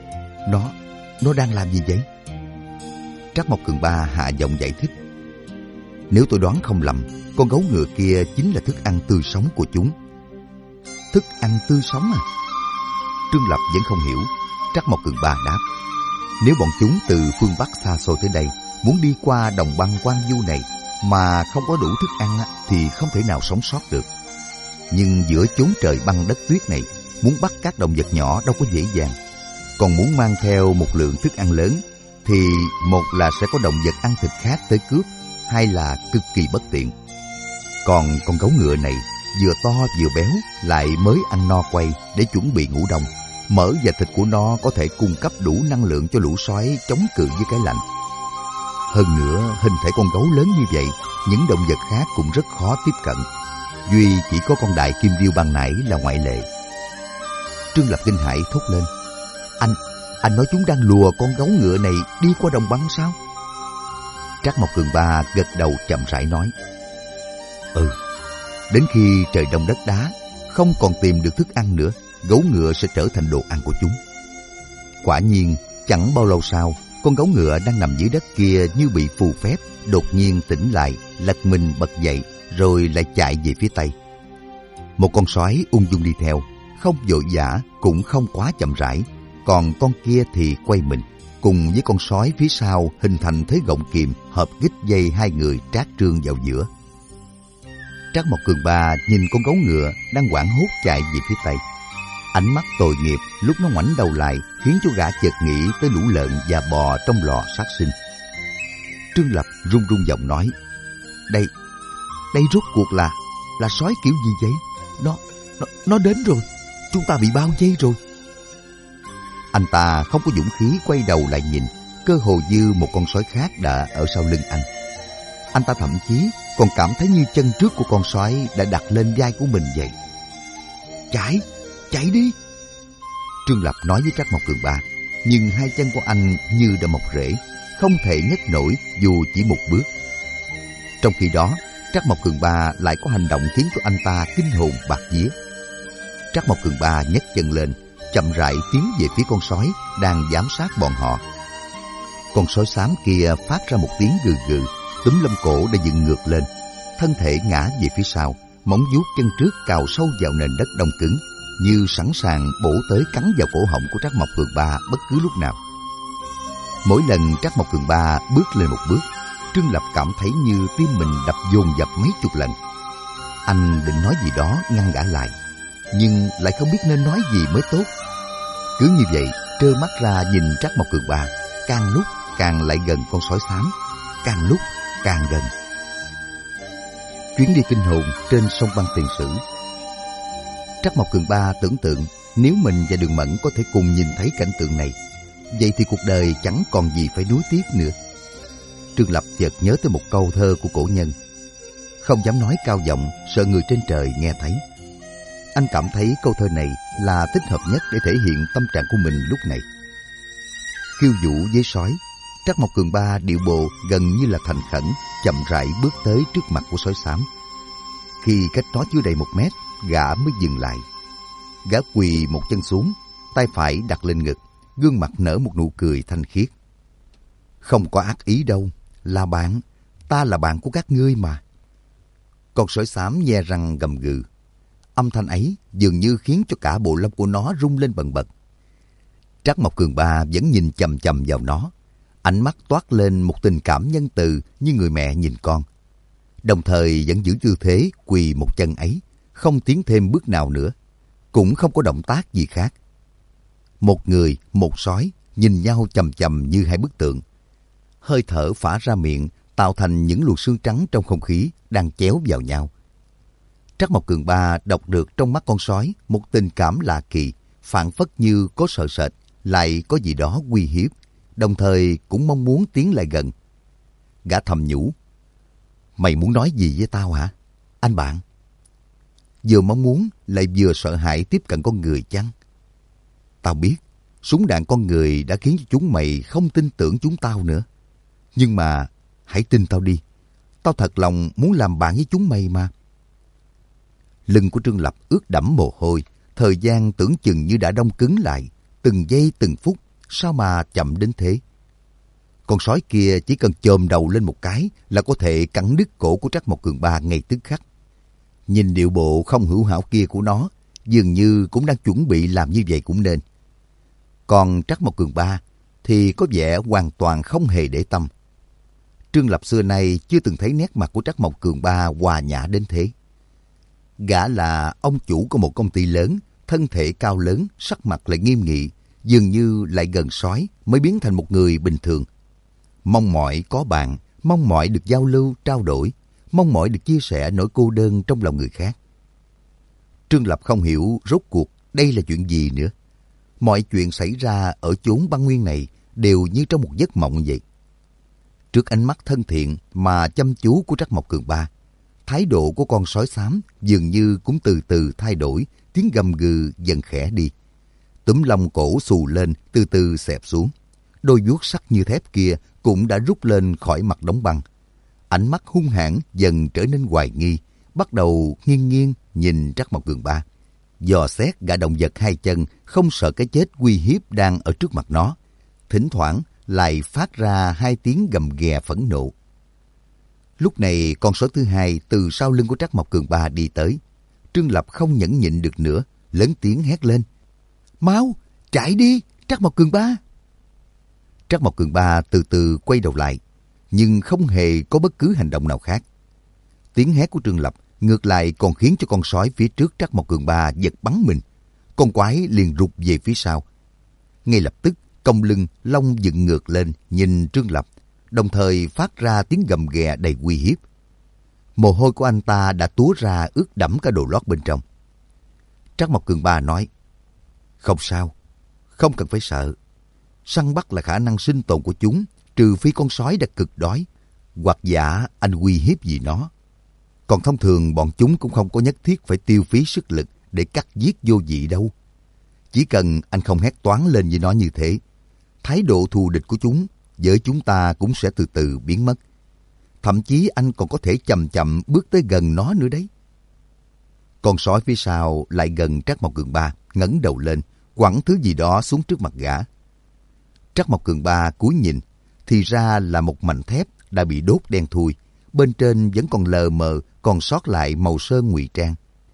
Nó đang làm gì vậy? Trắc Mộc Cường Ba hạ giọng giải thích: Nếu tôi đoán không lầm, con gấu ngựa kia chính là thức ăn tươi sống của chúng. Thức ăn tươi sống à? Trương Lập vẫn không hiểu. Trắc Mộc Cường Ba đáp: Nếu bọn chúng từ phương Bắc xa xôi tới đây, muốn đi qua đồng băng hoang vu này mà không có đủ thức ăn thì không thể nào sống sót được. Nhưng giữa chốn trời băng đất tuyết này, muốn bắt các động vật nhỏ đâu có dễ dàng. Còn muốn mang theo một lượng thức ăn lớn thì một là sẽ có động vật ăn thịt khác tới cướp, hai là cực kỳ bất tiện. Còn con gấu ngựa này vừa to vừa béo, lại mới ăn no quay để chuẩn bị ngủ đông. Mỡ và thịt của nó có thể cung cấp đủ năng lượng cho lũ sói chống cự với cái lạnh. Hơn nữa, hình thể con gấu lớn như vậy, những động vật khác cũng rất khó tiếp cận. Duy chỉ có con Đại Kim Điêu ban nãy là ngoại lệ. Trương Lập kinh hãi thốt lên: Anh nói chúng đang lùa con gấu ngựa này đi qua đồng băng sao? Trắc Mộc Cường Ba gật đầu chậm rãi nói: Đến khi trời đông đất đá, không còn tìm được thức ăn nữa, gấu ngựa sẽ trở thành đồ ăn của chúng. Quả nhiên, chẳng bao lâu sau, con gấu ngựa đang nằm dưới đất kia như bị phù phép, đột nhiên tỉnh lại, lật mình bật dậy, rồi lại chạy về phía tây. Một con sói ung dung đi theo, không vội vã cũng không quá chậm rãi, còn con kia thì quay mình, cùng với con sói phía sau hình thành thế gọng kìm hợp gích dây hai người Trác Trương vào giữa. Trác Mộc Cường Ba nhìn con gấu ngựa đang hoảng hốt chạy về phía tây. Ánh mắt tội nghiệp lúc nó ngoảnh đầu lại khiến cho gã chợt nghĩ tới lũ lợn và bò trong lò sát sinh. Trương Lập run run giọng nói: Đây rốt cuộc là sói kiểu gì vậy? Nó đến rồi, chúng ta bị bao vây rồi. Anh ta không có dũng khí quay đầu lại nhìn, cơ hồ như một con sói khác đã ở sau lưng anh. Anh ta thậm chí còn cảm thấy như chân trước của con sói đã đặt lên vai của mình vậy. Chạy đi! Trương Lập nói với Trác Mộc Cường Ba, nhưng hai chân của anh như đã mọc rễ, không thể nhấc nổi dù chỉ một bước. Trong khi đó, Trác Mộc Cường Ba lại có hành động khiến cho anh ta kinh hồn bạt vía. Trác Mộc Cường Ba nhấc chân lên, chậm rãi tiến về phía con sói đang giám sát bọn họ. Con sói xám kia phát ra một tiếng gừ gừ, túm lông cổ đã dựng ngược lên, thân thể ngã về phía sau, móng vuốt chân trước cào sâu vào nền đất đông cứng, như sẵn sàng bổ tới cắn vào cổ họng của Trác Mộc Cường Ba bất cứ lúc nào. Mỗi lần Trác Mộc Cường Ba bước lên một bước, Trương Lập cảm thấy như tim mình đập dồn dập mấy chục lần. Anh định nói gì đó ngăn gã lại, nhưng lại không biết nên nói gì mới tốt. Cứ như vậy, trơ mắt ra nhìn Trác Mộc Cường Ba càng lúc càng lại gần con sói xám, càng lúc càng gần. Chuyến đi kinh hồn trên sông băng Tiền Sử. Trác Mộc Cường Ba tưởng tượng nếu mình và Đường Mẫn có thể cùng nhìn thấy cảnh tượng này, vậy thì cuộc đời chẳng còn gì phải nuối tiếc nữa. Trương Lập chợt nhớ tới một câu thơ của cổ nhân: không dám nói cao giọng, sợ người trên trời nghe thấy. Anh cảm thấy câu thơ này là thích hợp nhất để thể hiện tâm trạng của mình lúc này. Khiêu vũ với sói, Trác Mộc Cường Ba điệu bộ gần như là thành khẩn, chậm rãi bước tới trước mặt của sói xám. Khi cách nó chưa đầy 1 mét, gã mới dừng lại. Gã quỳ một chân xuống, tay phải đặt lên ngực, gương mặt nở một nụ cười thanh khiết. Không có ác ý đâu, là bạn, ta là bạn của các ngươi mà. Con sói xám nhe răng gầm gừ. Âm thanh ấy dường như khiến cho cả bộ lông của nó rung lên bần bật. Trác Mộc Cường Ba vẫn nhìn chằm chằm vào nó, ánh mắt toát lên một tình cảm nhân từ như người mẹ nhìn con. Đồng thời vẫn giữ tư thế quỳ một chân ấy, không tiến thêm bước nào nữa, cũng không có động tác gì khác. Một người, một sói nhìn nhau chằm chằm như hai bức tượng. Hơi thở phả ra miệng tạo thành những luồng xương trắng trong không khí đang chéo vào nhau. Trác Mộc Cường Ba đọc được trong mắt con sói một tình cảm lạ kỳ, phảng phất như có sợ sệt, lại có gì đó uy hiếp, đồng thời cũng mong muốn tiến lại gần. Gã thầm nhủ: mày muốn nói gì với tao hả, anh bạn? Vừa mong muốn lại vừa sợ hãi tiếp cận con người chăng? Tao biết súng đạn con người đã khiến cho chúng mày không tin tưởng chúng tao nữa. Nhưng mà hãy tin tao đi, tao thật lòng muốn làm bạn với chúng mày mà. Lưng của Trương Lập ướt đẫm mồ hôi, thời gian tưởng chừng như đã đông cứng lại, từng giây từng phút, sao mà chậm đến thế? Con sói kia chỉ cần chồm đầu lên một cái là có thể cắn đứt cổ của Trác Mộc Cường Ba ngay tức khắc. Nhìn điệu bộ không hữu hảo kia của nó, dường như cũng đang chuẩn bị làm như vậy cũng nên. Còn Trác Mộc Cường Ba thì có vẻ hoàn toàn không hề để tâm. Trương Lập xưa nay chưa từng thấy nét mặt của Trác Mộc Cường Ba hòa nhã đến thế. Gã là ông chủ của một công ty lớn, thân thể cao lớn, sắc mặt lại nghiêm nghị, dường như lại gần sói mới biến thành một người bình thường. Mong mỏi có bạn, mong mỏi được giao lưu, trao đổi, mong mỏi được chia sẻ nỗi cô đơn trong lòng người khác. Trương Lập không hiểu rốt cuộc đây là chuyện gì nữa. Mọi chuyện xảy ra ở chốn băng nguyên này đều như trong một giấc mộng vậy. Trước ánh mắt thân thiện mà chăm chú của Trác Mộc Cường Ba, thái độ của con sói xám dường như cũng từ từ thay đổi, tiếng gầm gừ dần khẽ đi. Túm lông cổ xù lên, từ từ xẹp xuống. Đôi vuốt sắc như thép kia cũng đã rút lên khỏi mặt đóng băng. Ánh mắt hung hãn dần trở nên hoài nghi, bắt đầu nghiêng nghiêng nhìn Trác Mộc Cường Ba. Dò xét gã động vật hai chân, không sợ cái chết uy hiếp đang ở trước mặt nó. Thỉnh thoảng lại phát ra hai tiếng gầm ghè phẫn nộ. Lúc này con sói thứ hai từ sau lưng của Trác Mộc Cường Ba đi tới. Trương Lập không nhẫn nhịn được nữa, lớn tiếng hét lên. Mau, chạy đi, Trắc Mộc Cường Ba! Trắc Mộc Cường Ba từ từ quay đầu lại, nhưng không hề có bất cứ hành động nào khác. Tiếng hét của Trương Lập ngược lại còn khiến cho con sói phía trước Trắc Mộc Cường Ba giật bắn mình. Con quái liền rụt về phía sau. Ngay lập tức, cong lưng, lông dựng ngược lên nhìn Trương Lập, đồng thời phát ra tiếng gầm ghè đầy uy hiếp. Mồ hôi của anh ta đã túa ra ướt đẫm cả đồ lót bên trong. Trắc Mộc Cường Ba nói, không sao, không cần phải sợ. Săn bắt là khả năng sinh tồn của chúng, trừ phi con sói đã cực đói, hoặc giả anh uy hiếp gì nó. Còn thông thường bọn chúng cũng không có nhất thiết phải tiêu phí sức lực để cắt giết vô vị đâu. Chỉ cần anh không hét toáng lên với nó như thế, thái độ thù địch của chúng với chúng ta cũng sẽ từ từ biến mất. Thậm chí anh còn có thể chậm chậm bước tới gần nó nữa đấy. Con sói phía sau lại gần Trắc Mộc Cường Ba, ngẩng đầu lên, quẳng thứ gì đó xuống trước mặt gã. Trắc Mộc Cường Ba cúi nhìn, thì ra là một mảnh thép đã bị đốt đen thui, bên trên vẫn còn lờ mờ còn sót lại màu sơn ngụy trang.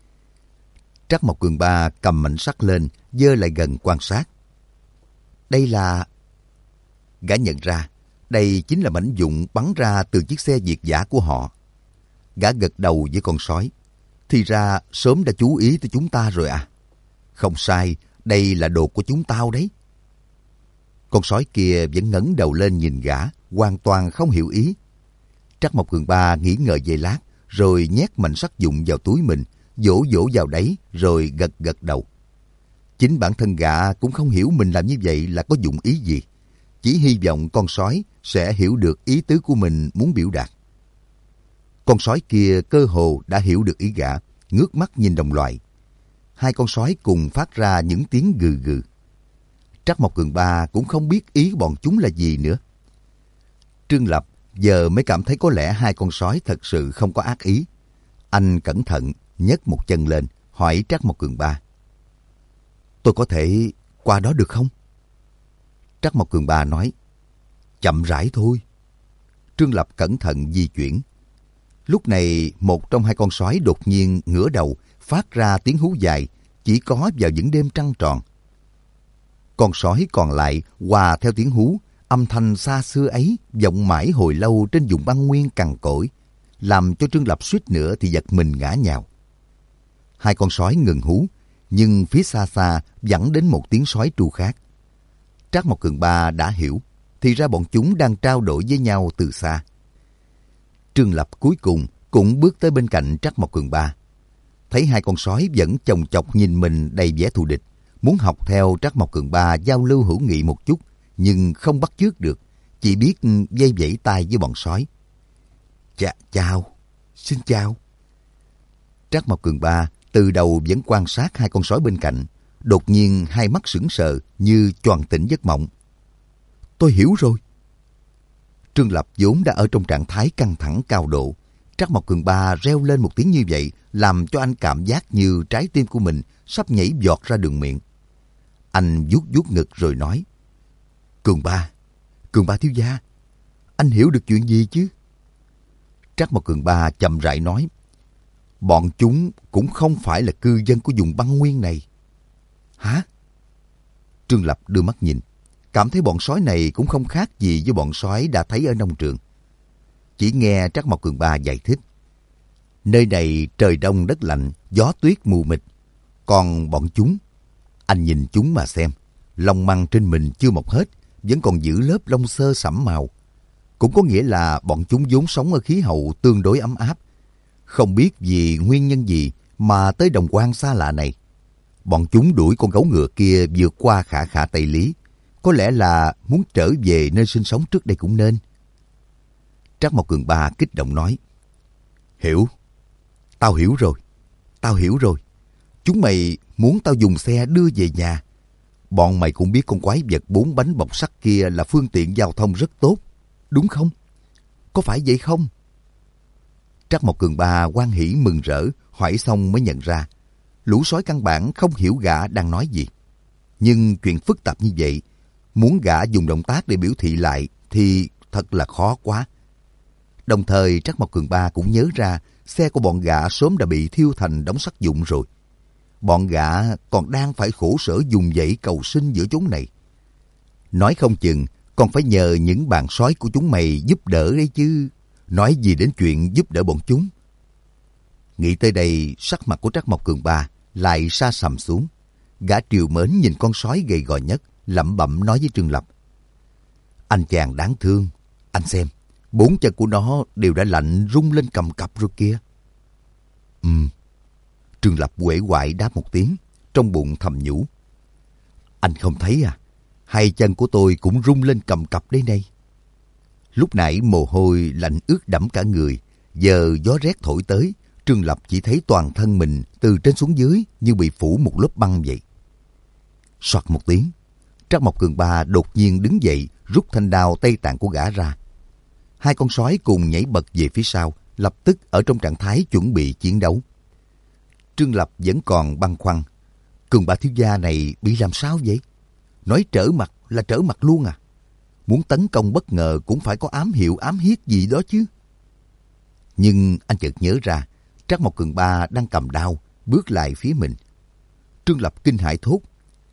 Trắc Mộc Cường Ba cầm mảnh sắt lên, giơ lại gần quan sát. Đây là... Gã nhận ra, đây chính là mảnh vụn bắn ra từ chiếc xe việt dã của họ. Gã gật đầu với con sói. Thì ra sớm đã chú ý tới chúng ta rồi à? Không sai, đây là đồ của chúng tao đấy. Con sói kia vẫn ngẩng đầu lên nhìn gã, hoàn toàn không hiểu ý. Trắc Mộc Cường Ba nghĩ ngợi giây lát, rồi nhét mảnh sắt vụn vào túi mình, vỗ vỗ vào đấy, rồi gật gật đầu. Chính bản thân gã cũng không hiểu mình làm như vậy là có dụng ý gì. Chỉ hy vọng con sói sẽ hiểu được ý tứ của mình muốn biểu đạt. Con sói kia cơ hồ đã hiểu được ý gã, ngước mắt nhìn đồng loại. Hai con sói cùng phát ra những tiếng gừ gừ. Trắc Mộc Cường Ba cũng không biết ý bọn chúng là gì nữa. Trương Lập giờ mới cảm thấy có lẽ hai con sói thật sự không có ác ý. Anh cẩn thận nhấc một chân lên, hỏi Trắc Mộc Cường Ba. Tôi có thể qua đó được không? Trắc Mộc Cường Ba nói, chậm rãi thôi. Trương Lập cẩn thận di chuyển. Lúc này, một trong hai con sói đột nhiên ngửa đầu, phát ra tiếng hú dài, chỉ có vào những đêm trăng tròn. Con sói còn lại hòa theo tiếng hú, âm thanh xa xưa ấy vọng mãi hồi lâu trên vùng băng nguyên cằn cỗi, làm cho Trương Lập suýt nữa thì giật mình ngã nhào. Hai con sói ngừng hú, nhưng phía xa xa vẳng đến một tiếng sói tru khác. Trắc Mộc Cường Ba đã hiểu, thì ra bọn chúng đang trao đổi với nhau từ xa. Trương Lập cuối cùng cũng bước tới bên cạnh Trắc Mộc Cường Ba. Thấy hai con sói vẫn chồng chọc nhìn mình đầy vẻ thù địch, muốn học theo Trắc Mộc Cường Ba giao lưu hữu nghị một chút, nhưng không bắt chước được, chỉ biết vây vẫy tay với bọn sói. Chào, xin chào. Trắc Mộc Cường Ba từ đầu vẫn quan sát hai con sói bên cạnh, đột nhiên hai mắt sững sờ như choàng tỉnh giấc mộng. Tôi hiểu rồi. Trương Lập vốn đã ở trong trạng thái căng thẳng cao độ. Trắc Mộc Cường Ba reo lên một tiếng như vậy, làm cho anh cảm giác như trái tim của mình sắp nhảy giọt ra đường miệng. Anh vuốt vuốt ngực rồi nói, Cường Ba thiếu gia, anh hiểu được chuyện gì chứ? Trắc Mộc Cường Ba chậm rãi nói, bọn chúng cũng không phải là cư dân của vùng băng nguyên này. Hả? Trương Lập đưa mắt nhìn, cảm thấy bọn sói này cũng không khác gì với bọn sói đã thấy ở nông trường. Chỉ nghe Trắc Mộc Cường Ba giải thích, nơi này trời đông đất lạnh, gió tuyết mù mịt. Còn bọn chúng, anh nhìn chúng mà xem, lông măng trên mình chưa mọc hết, vẫn còn giữ lớp lông xơ sẫm màu. Cũng có nghĩa là bọn chúng vốn sống ở khí hậu tương đối ấm áp. Không biết vì nguyên nhân gì mà tới đồng quan xa lạ này, bọn chúng đuổi con gấu ngựa kia vượt qua khả khả Tây Lý. Có lẽ là muốn trở về nơi sinh sống trước đây cũng nên. Trắc Mộc Cường Ba kích động nói, Hiểu, tao hiểu rồi. Chúng mày muốn tao dùng xe đưa về nhà. Bọn mày cũng biết con quái vật 4 bánh bọc sắt kia là phương tiện giao thông rất tốt, đúng không? Có phải vậy không? Trắc Mộc Cường Ba hoan hỉ mừng rỡ, hỏi xong mới nhận ra, lũ sói căn bản không hiểu gã đang nói gì. Nhưng chuyện phức tạp như vậy, muốn gã dùng động tác để biểu thị lại thì thật là khó quá. Đồng thời Trắc Mộc Cường Ba cũng nhớ ra xe của bọn gã sớm đã bị thiêu thành đống sắt vụn rồi. bọn gã còn đang phải khổ sở dùng dãy cầu sinh giữa chốn này. Nói không chừng còn phải nhờ những bạn sói của chúng mày giúp đỡ đấy chứ. Nói gì đến chuyện giúp đỡ bọn chúng. Nghĩ tới đây, sắc mặt của Trắc Mộc Cường Ba lại sa sầm xuống. Gã trìu mến nhìn con sói gầy gò nhất, lẩm bẩm nói với Trương Lập. Anh chàng đáng thương, anh xem, 4 chân của nó đều đã lạnh rung lên cầm cập rồi kia. Trương Lập uể oải đáp một tiếng, trong bụng thầm nhủ. Anh không thấy à, 2 chân của tôi cũng rung lên cầm cập đấy này. Lúc nãy mồ hôi lạnh ướt đẫm cả người, giờ gió rét thổi tới, Trương Lập chỉ thấy toàn thân mình từ trên xuống dưới như bị phủ một lớp băng vậy. Soạt một tiếng, Trắc Mộc Cường Ba đột nhiên đứng dậy, rút thanh đao Tây Tạng của gã ra. 2 con sói cùng nhảy bật về phía sau, lập tức ở trong trạng thái chuẩn bị chiến đấu. Trương Lập vẫn còn băn khoăn. Cường Ba thiếu gia này bị làm sao vậy? Nói trở mặt là trở mặt luôn à? Muốn tấn công bất ngờ cũng phải có ám hiệu ám hiếp gì đó chứ. Nhưng anh chợt nhớ ra, Trắc Mộc Cường Ba đang cầm đao, bước lại phía mình. Trương Lập kinh hãi thốt.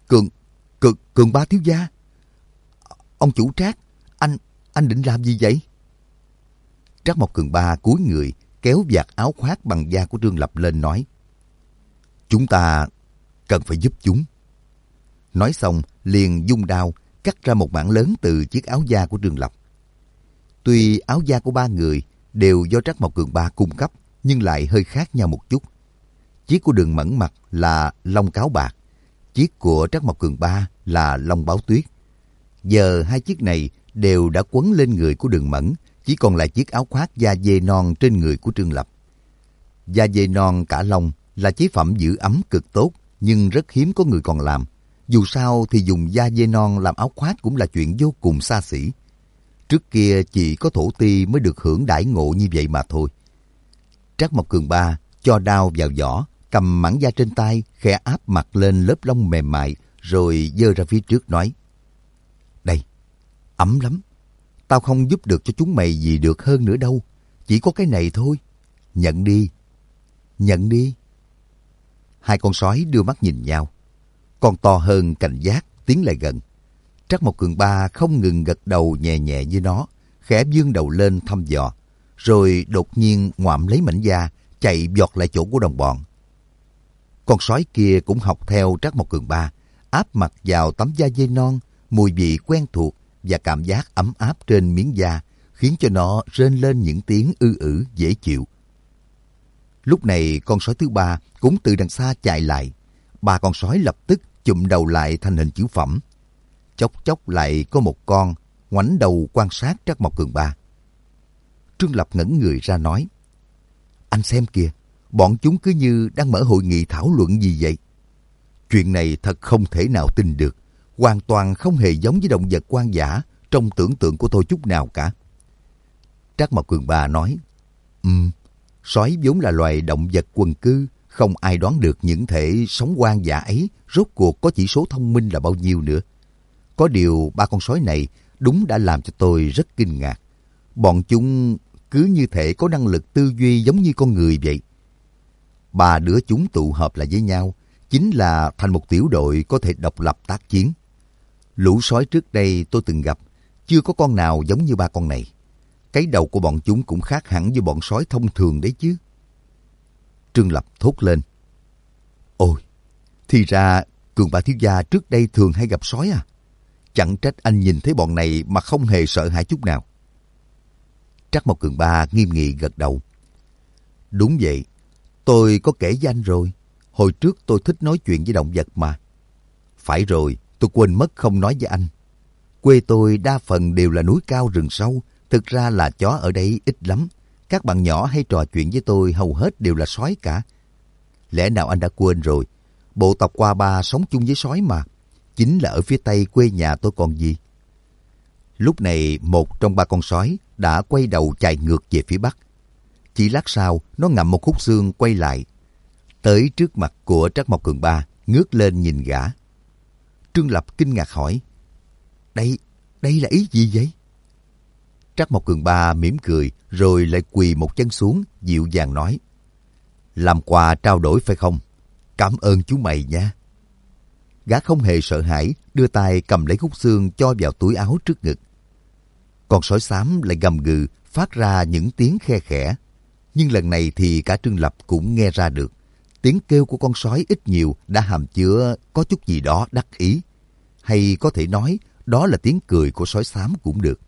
Cường Ba thiếu gia. Ông chủ Trác, anh định làm gì vậy? Trắc Mộc Cường Ba cúi người, kéo vạt áo khoác bằng da của Trương Lập lên nói. Chúng ta cần phải giúp chúng. Nói xong, liền dung đao, cắt ra một mảng lớn từ chiếc áo da của Trương Lập. Tuy áo da của 3 người đều do Trắc Mộc Cường Ba cung cấp, nhưng lại hơi khác nhau một chút. Chiếc của Đường Mẫn mặc là lông cáo bạc, chiếc của Trắc Mộc Cường Ba là lông báo tuyết. Giờ 2 chiếc này đều đã quấn lên người của Đường Mẫn, chỉ còn lại chiếc áo khoác da dê non trên người của Trương Lập. Da dê non cả lông là chế phẩm giữ ấm cực tốt, nhưng rất hiếm có người còn làm. Dù sao thì dùng da dê non làm áo khoác cũng là chuyện vô cùng xa xỉ. Trước kia chỉ có thổ ti mới được hưởng đãi ngộ như vậy mà thôi. Trắc Mộc Cường Ba cho đao vào vỏ, cầm mảng da trên tay, khẽ áp mặt lên lớp lông mềm mại, rồi giơ ra phía trước nói. Đây, ấm lắm. Tao không giúp được cho chúng mày gì được hơn nữa đâu. Chỉ có cái này thôi. Nhận đi. Nhận đi. 2 con sói đưa mắt nhìn nhau. Con to hơn cảnh giác tiến lại gần. Trắc Mộc Cường Ba không ngừng gật đầu nhẹ nhẹ với nó, khẽ vươn đầu lên thăm dò, rồi đột nhiên ngoạm lấy mảnh da, chạy vọt lại chỗ của đồng bọn. Con sói kia cũng học theo Trắc Mộc Cường Ba, áp mặt vào tấm da dê non, mùi vị quen thuộc và cảm giác ấm áp trên miếng da khiến cho nó rên lên những tiếng ư ử dễ chịu. Lúc này con sói thứ 3 cũng từ đằng xa chạy lại. 3 con sói lập tức chụm đầu lại thành hình chữ phẩm. Chốc chốc lại có một con ngoảnh đầu quan sát Trắc Mộc Cường Ba. Trương Lập ngẩng người ra nói. Anh xem kìa, bọn chúng cứ như đang mở hội nghị thảo luận gì vậy. Chuyện này thật không thể nào tin được. Hoàn toàn không hề giống với động vật hoang dã trong tưởng tượng của tôi chút nào cả. Trắc Mộc Cường Ba nói. Sói vốn là loài động vật quần cư, không ai đoán được những thể sống hoang dã ấy rốt cuộc có chỉ số thông minh là bao nhiêu nữa. Có điều 3 con sói này đúng đã làm cho tôi rất kinh ngạc. Bọn chúng cứ như thể có năng lực tư duy giống như con người vậy. 3 đứa chúng tụ hợp lại với nhau, chính là thành một tiểu đội có thể độc lập tác chiến. Lũ sói trước đây tôi từng gặp, chưa có con nào giống như 3 con này. Cái đầu của bọn chúng cũng khác hẳn với bọn sói thông thường đấy chứ. Trương Lập thốt lên. Ôi, thì ra Cường Ba thiếu gia trước đây thường hay gặp sói à? Chẳng trách anh nhìn thấy bọn này mà không hề sợ hãi chút nào. Trắc Mộc Cường Ba nghiêm nghị gật đầu. Đúng vậy, tôi có kể với anh rồi. Hồi trước tôi thích nói chuyện với động vật mà. Phải rồi, tôi quên mất không nói với anh. Quê tôi đa phần đều là núi cao rừng sâu. Thực ra là chó ở đây ít lắm. Các bạn nhỏ hay trò chuyện với tôi hầu hết đều là sói cả. Lẽ nào anh đã quên rồi? Bộ tộc Qua Ba sống chung với sói mà. Chính là ở phía tây quê nhà tôi còn gì. Lúc này một trong 3 con sói đã quay đầu chạy ngược về phía bắc. Chỉ lát sau nó ngậm một khúc xương quay lại. Tới trước mặt của Trắc Mộc Cường Ba, ngước lên nhìn gã. Trương Lập kinh ngạc hỏi. Đây là ý gì vậy? Trắc Mộc Cường Ba mỉm cười rồi lại quỳ một chân xuống, dịu dàng nói. Làm quà trao đổi phải không? Cảm ơn chú mày nha. Gã không hề sợ hãi, đưa tay cầm lấy khúc xương cho vào túi áo trước ngực. Con sói xám lại gầm gừ, phát ra những tiếng khe khẽ. Nhưng lần này thì cả Trương Lập cũng nghe ra được. Tiếng kêu của con sói ít nhiều đã hàm chứa có chút gì đó đắc ý. Hay có thể nói đó là tiếng cười của sói xám cũng được.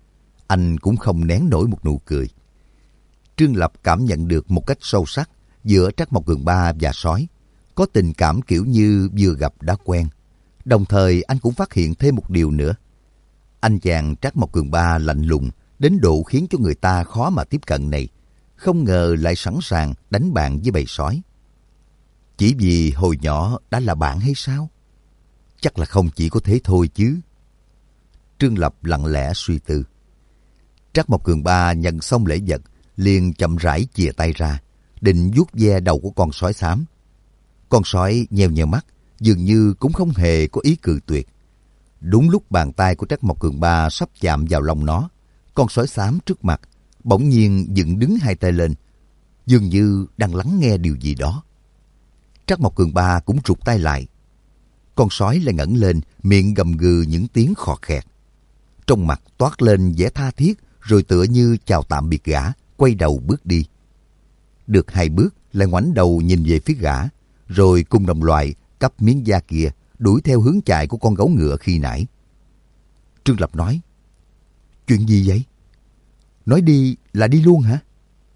Anh cũng không nén nổi một nụ cười. Trương Lập cảm nhận được một cách sâu sắc giữa Trắc Mộc Cường Ba và sói. Có tình cảm kiểu như vừa gặp đã quen. Đồng thời anh cũng phát hiện thêm một điều nữa. Anh chàng Trắc Mộc Cường Ba lạnh lùng đến độ khiến cho người ta khó mà tiếp cận này. Không ngờ lại sẵn sàng đánh bạn với bầy sói. Chỉ vì hồi nhỏ đã là bạn hay sao? Chắc là không chỉ có thế thôi chứ. Trương Lập lặng lẽ suy tư. Trắc Mộc Cường Ba nhận xong lễ vật, liền chậm rãi chìa tay ra, định vuốt ve đầu của con sói xám. Con sói nheo nheo mắt, dường như cũng không hề có ý cự tuyệt. Đúng lúc bàn tay của Trắc Mộc Cường Ba sắp chạm vào lòng nó, con sói xám trước mặt bỗng nhiên dựng đứng hai tay lên, dường như đang lắng nghe điều gì đó. Trắc Mộc Cường Ba cũng rụt tay lại. Con sói lại ngẩng lên, miệng gầm gừ những tiếng khò khẹt. Trong mặt toát lên vẻ tha thiết, rồi tựa như chào tạm biệt gã, quay đầu bước đi. Được hai bước, lại ngoảnh đầu nhìn về phía gã, rồi cùng đồng loại cắp miếng da kia đuổi theo hướng chạy của con gấu ngựa khi nãy. Trương Lập nói: Chuyện gì vậy? Nói đi là đi luôn hả?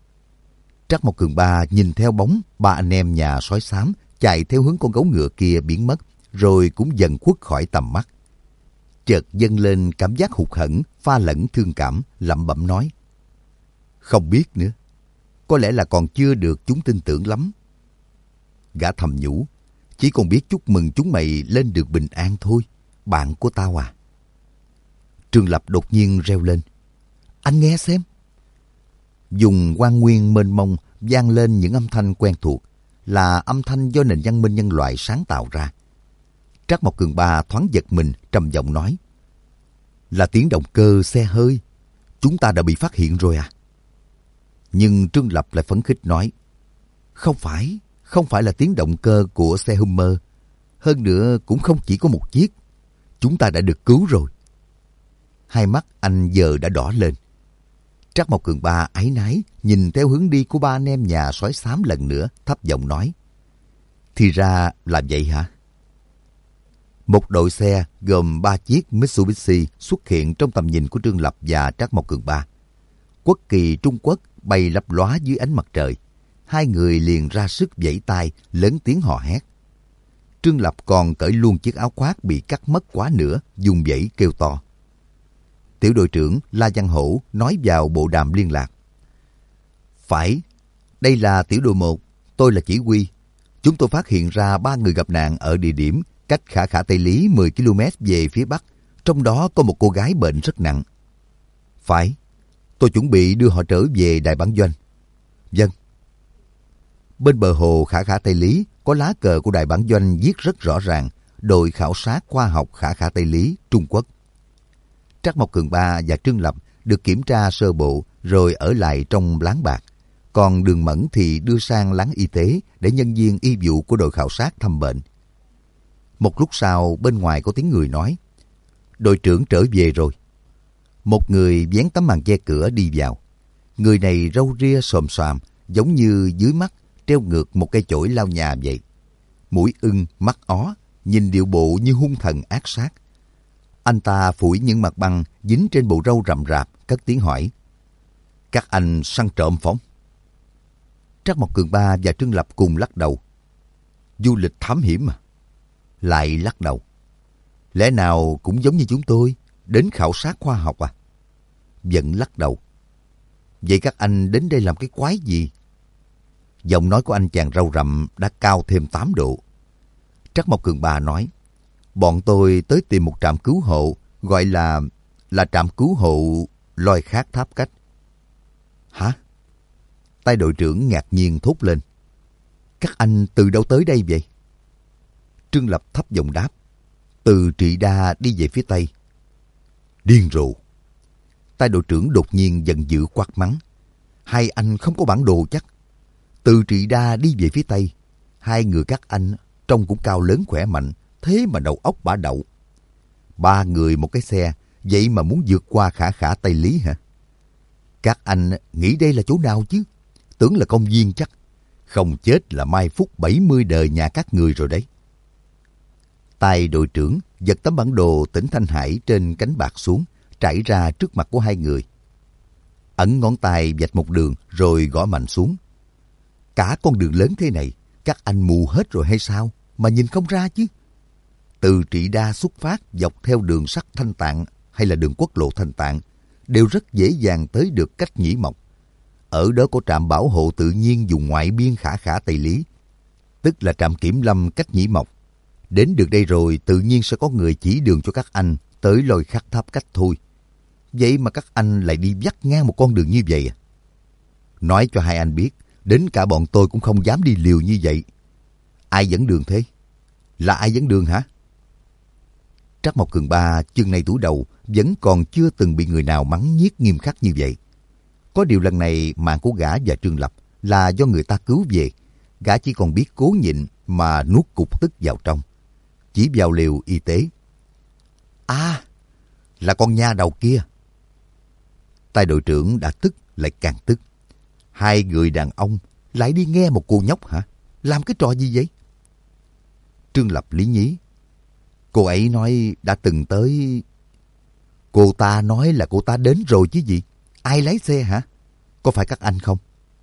Trắc Mộc Cường Ba nhìn theo bóng ba anh em nhà sói xám chạy theo hướng con gấu ngựa kia biến mất, rồi cũng dần khuất khỏi tầm mắt. Chợt dâng lên cảm giác hụt hẫng pha lẫn thương cảm, lẩm bẩm nói: Không biết nữa, có lẽ là còn chưa được chúng tin tưởng lắm. Gã thầm nhủ: Chỉ còn biết chúc mừng chúng mày lên được bình an thôi, bạn của tao à. Trương Lập đột nhiên reo lên: Anh nghe xem. Dùng hoang nguyên mênh mông vang lên những âm thanh quen thuộc, là âm thanh do nền văn minh nhân loại sáng tạo ra. Trắc Mộc Cường Ba thoáng giật mình, trầm giọng nói: Là tiếng động cơ xe hơi, chúng ta đã bị phát hiện rồi à? Nhưng Trương Lập lại phấn khích nói: Không phải là tiếng động cơ của xe Hummer. Hơn nữa cũng không chỉ có một chiếc. Chúng ta đã được cứu rồi. Hai mắt anh giờ đã đỏ lên. Trắc Mộc Cường Ba áy náy nhìn theo hướng đi của ba anh em nhà sói xám lần nữa, thấp giọng nói: Thì ra là vậy hả? Một đội xe gồm 3 chiếc Mitsubishi xuất hiện trong tầm nhìn của Trương Lập và Trắc Mộc Cường Ba. Quốc kỳ Trung Quốc bay lấp lóa dưới ánh mặt trời. Hai người liền ra sức vẫy tay, lớn tiếng hò hét. Trương Lập còn cởi luôn chiếc áo khoác bị cắt mất quá nửa, dùng vẫy kêu to. Tiểu đội trưởng La Văn Hổ nói vào bộ đàm liên lạc: Phải, đây là tiểu đội 1, tôi là chỉ huy. Chúng tôi phát hiện ra 3 người gặp nạn ở địa điểm cách Khả Khả Tây Lý 10 km về phía bắc, trong đó có một cô gái bệnh rất nặng. Phải, tôi chuẩn bị đưa họ trở về Đại Bản Doanh. Vâng. Bên bờ hồ Khả Khả Tây Lý có lá cờ của Đại Bản Doanh viết rất rõ ràng: đội khảo sát khoa học Khả Khả Tây Lý, Trung Quốc. Trắc Mộc Cường Ba và Trương Lập được kiểm tra sơ bộ rồi ở lại trong láng bạc. Còn Đường Mẫn thì đưa sang láng y tế để nhân viên y vụ của đội khảo sát thăm bệnh. Một lúc sau bên ngoài có tiếng người nói: Đội trưởng trở về rồi. Một người vén tấm màn che cửa đi vào. Người này râu ria xồm xoàm, giống như dưới mắt treo ngược một cây chổi lau nhà vậy. Mũi ưng, mắt ó, nhìn điệu bộ như hung thần ác sát. Anh ta phủi những mặt băng dính trên bộ râu rậm rạp, cất tiếng hỏi: Các anh săn trộm phóng? Trắc Mộc Cường Ba và Trương Lập cùng lắc đầu. Du lịch thám hiểm mà. Lại lắc đầu. Lẽ nào cũng giống như chúng tôi, đến khảo sát khoa học à? Vẫn lắc đầu. Vậy các anh đến đây làm cái quái gì? Giọng nói của anh chàng râu rậm đã cao thêm 8 độ. Trắc Mộc Cường Ba nói: Bọn tôi tới tìm một trạm cứu hộ, gọi là trạm cứu hộ Lôi Khát Tháp Cách. Hả? Tay đội trưởng ngạc nhiên thốt lên: Các anh từ đâu tới đây vậy? Trương Lập thấp giọng đáp: Từ Trị Đa đi về phía tây. Điên rồ! Tay đội trưởng đột nhiên giận dữ quát mắng: Hai anh không có bản đồ chắc? Từ Trị Đa đi về phía tây, hai người các anh trông cũng cao lớn khỏe mạnh, thế mà đầu óc bả đậu. 3 người một cái xe, vậy mà muốn vượt qua khả khả Tây Lý hả? Các anh nghĩ đây là chỗ nào chứ? Tưởng là công viên chắc. Không chết là mai phúc 70 đời nhà các người rồi đấy. Tay đội trưởng giật tấm bản đồ tỉnh Thanh Hải trên cánh bạc xuống, trải ra trước mặt của hai người. Ẩn ngón tay vạch một đường rồi gõ mạnh xuống. Cả con đường lớn thế này, các anh mù hết rồi hay sao mà nhìn không ra chứ? Từ Trị Đa xuất phát dọc theo đường sắt Thanh Tạng hay là đường quốc lộ Thanh Tạng đều rất dễ dàng tới được Cách Nhĩ Mộc. Ở đó có trạm bảo hộ tự nhiên vùng ngoại biên khả khả Tây Lý, tức là trạm kiểm lâm Cách Nhĩ Mộc. Đến được đây rồi tự nhiên sẽ có người chỉ đường cho các anh tới Lôi Khắc Tháp Cách thôi. Vậy mà các anh lại đi vắt ngang một con đường như vậy à? Nói cho hai anh biết, đến cả bọn tôi cũng không dám đi liều như vậy. Ai dẫn đường thế? Là ai dẫn đường hả? Trắc Mộc Cường Ba chừng này tuổi đầu vẫn còn chưa từng bị người nào mắng nhiếc nghiêm khắc như vậy. Có điều lần này mạng của gã và Trương Lập là do người ta cứu về. Gã chỉ còn biết cố nhịn mà nuốt cục tức vào trong. Chỉ vào liều y tế. À, là con nha đầu kia. Tay đội trưởng đã tức lại càng tức. Hai người đàn ông lại đi nghe một cô nhóc hả? Làm cái trò gì vậy? Trương Lập lý nhí. Cô ấy nói đã từng tới... Cô ta nói là cô ta đến rồi chứ gì? Ai lái xe hả? Có phải các anh không?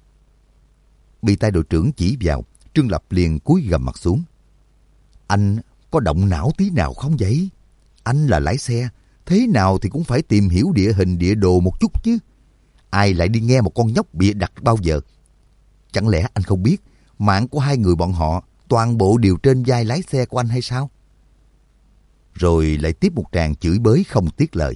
Bị tay đội trưởng chỉ vào, Trương Lập liền cúi gằm mặt xuống. Anh có động não tí nào không vậy? Anh là lái xe, thế nào thì cũng phải tìm hiểu địa hình địa đồ một chút chứ. Ai lại đi nghe một con nhóc bịa đặt bao giờ? Chẳng lẽ anh không biết mạng của hai người bọn họ toàn bộ đều trên vai lái xe của anh hay sao? Rồi lại tiếp một tràng chửi bới không tiếc lời.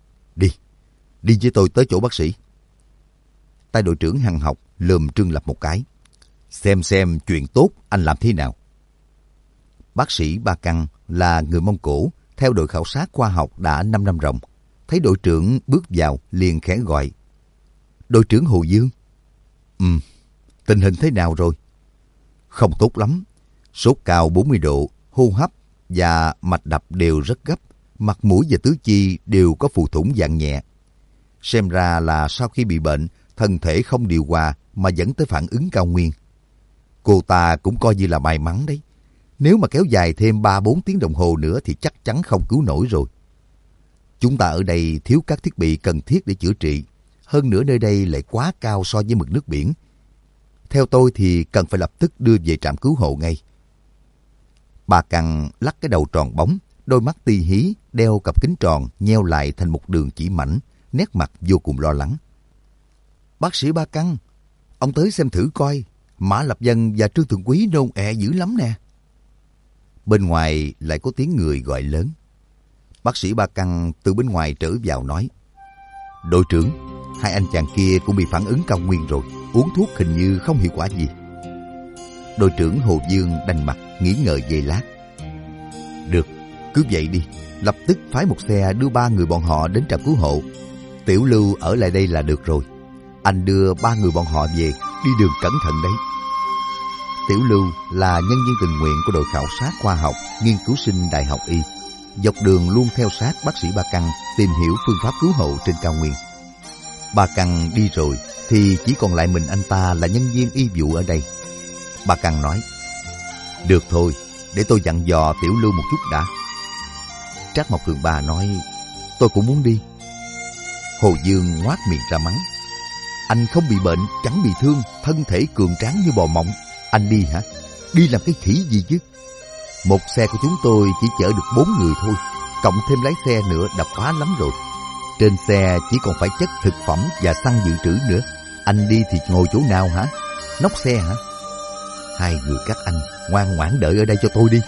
Đi với tôi tới chỗ bác sĩ. Tay đội trưởng hằn học lườm Trương Lập một cái. Xem chuyện tốt anh làm thế nào. Bác sĩ Ba Căng là người Mông Cổ, theo đội khảo sát khoa học đã 5 năm ròng. Thấy đội trưởng bước vào liền khẽ gọi. Đội trưởng Hồ Dương. Tình hình thế nào rồi? Không tốt lắm. Sốt cao 40 độ, hô hấp và mạch đập đều rất gấp. Mặt mũi và tứ chi đều có phù thủng dạng nhẹ. Xem ra là sau khi bị bệnh, thân thể không điều hòa mà dẫn tới phản ứng cao nguyên. Cô ta cũng coi như là may mắn đấy. Nếu mà kéo dài thêm 3-4 tiếng đồng hồ nữa thì chắc chắn không cứu nổi rồi. Chúng ta ở đây thiếu các thiết bị cần thiết để chữa trị. Hơn nữa nơi đây lại quá cao so với mực nước biển. Theo tôi thì cần phải lập tức đưa về trạm cứu hộ ngay. Bà Căng lắc cái đầu tròn bóng, đôi mắt ti hí, đeo cặp kính tròn nheo lại thành một đường chỉ mảnh, nét mặt vô cùng lo lắng. Bác sĩ Ba Căng, ông tới xem thử coi, Mã Lập Dân và Trương Thượng Quý nôn ẹ dữ lắm nè. Bên ngoài lại có tiếng người gọi lớn. Bác sĩ Ba Căng từ bên ngoài trở vào nói. Đội trưởng, hai anh chàng kia cũng bị phản ứng cao nguyên rồi, uống thuốc hình như không hiệu quả gì. Đội trưởng Hồ Dương đanh mặt nghĩ ngợi giây lát. Được, cứ vậy đi, lập tức phái một xe đưa 3 người bọn họ đến trạm cứu hộ. Tiểu Lưu ở lại đây là được rồi. Anh đưa 3 người bọn họ về, đi đường cẩn thận đấy. Tiểu Lưu là nhân viên tình nguyện của đội khảo sát khoa học, nghiên cứu sinh Đại học Y. Dọc đường luôn theo sát bác sĩ Ba Căng tìm hiểu phương pháp cứu hộ trên cao nguyên. Ba Căng đi rồi thì chỉ còn lại mình anh ta là nhân viên y vụ ở đây. Ba Căng nói, được thôi, để tôi dặn dò Tiểu Lưu một chút đã. Trác Mộc Cường Ba nói, tôi cũng muốn đi. Hồ Dương ngoác miệng ra mắng, anh không bị bệnh, chẳng bị thương, thân thể cường tráng như bò mộng. Anh đi hả? Đi làm cái khỉ gì chứ? Một xe của chúng tôi chỉ chở được 4 người thôi, cộng thêm lái xe nữa đập phá lắm rồi. Trên xe chỉ còn phải chất thực phẩm và xăng dự trữ nữa. Anh đi thì ngồi chỗ nào hả? Nóc xe hả? Hai người các anh ngoan ngoãn đợi ở đây cho tôi đi.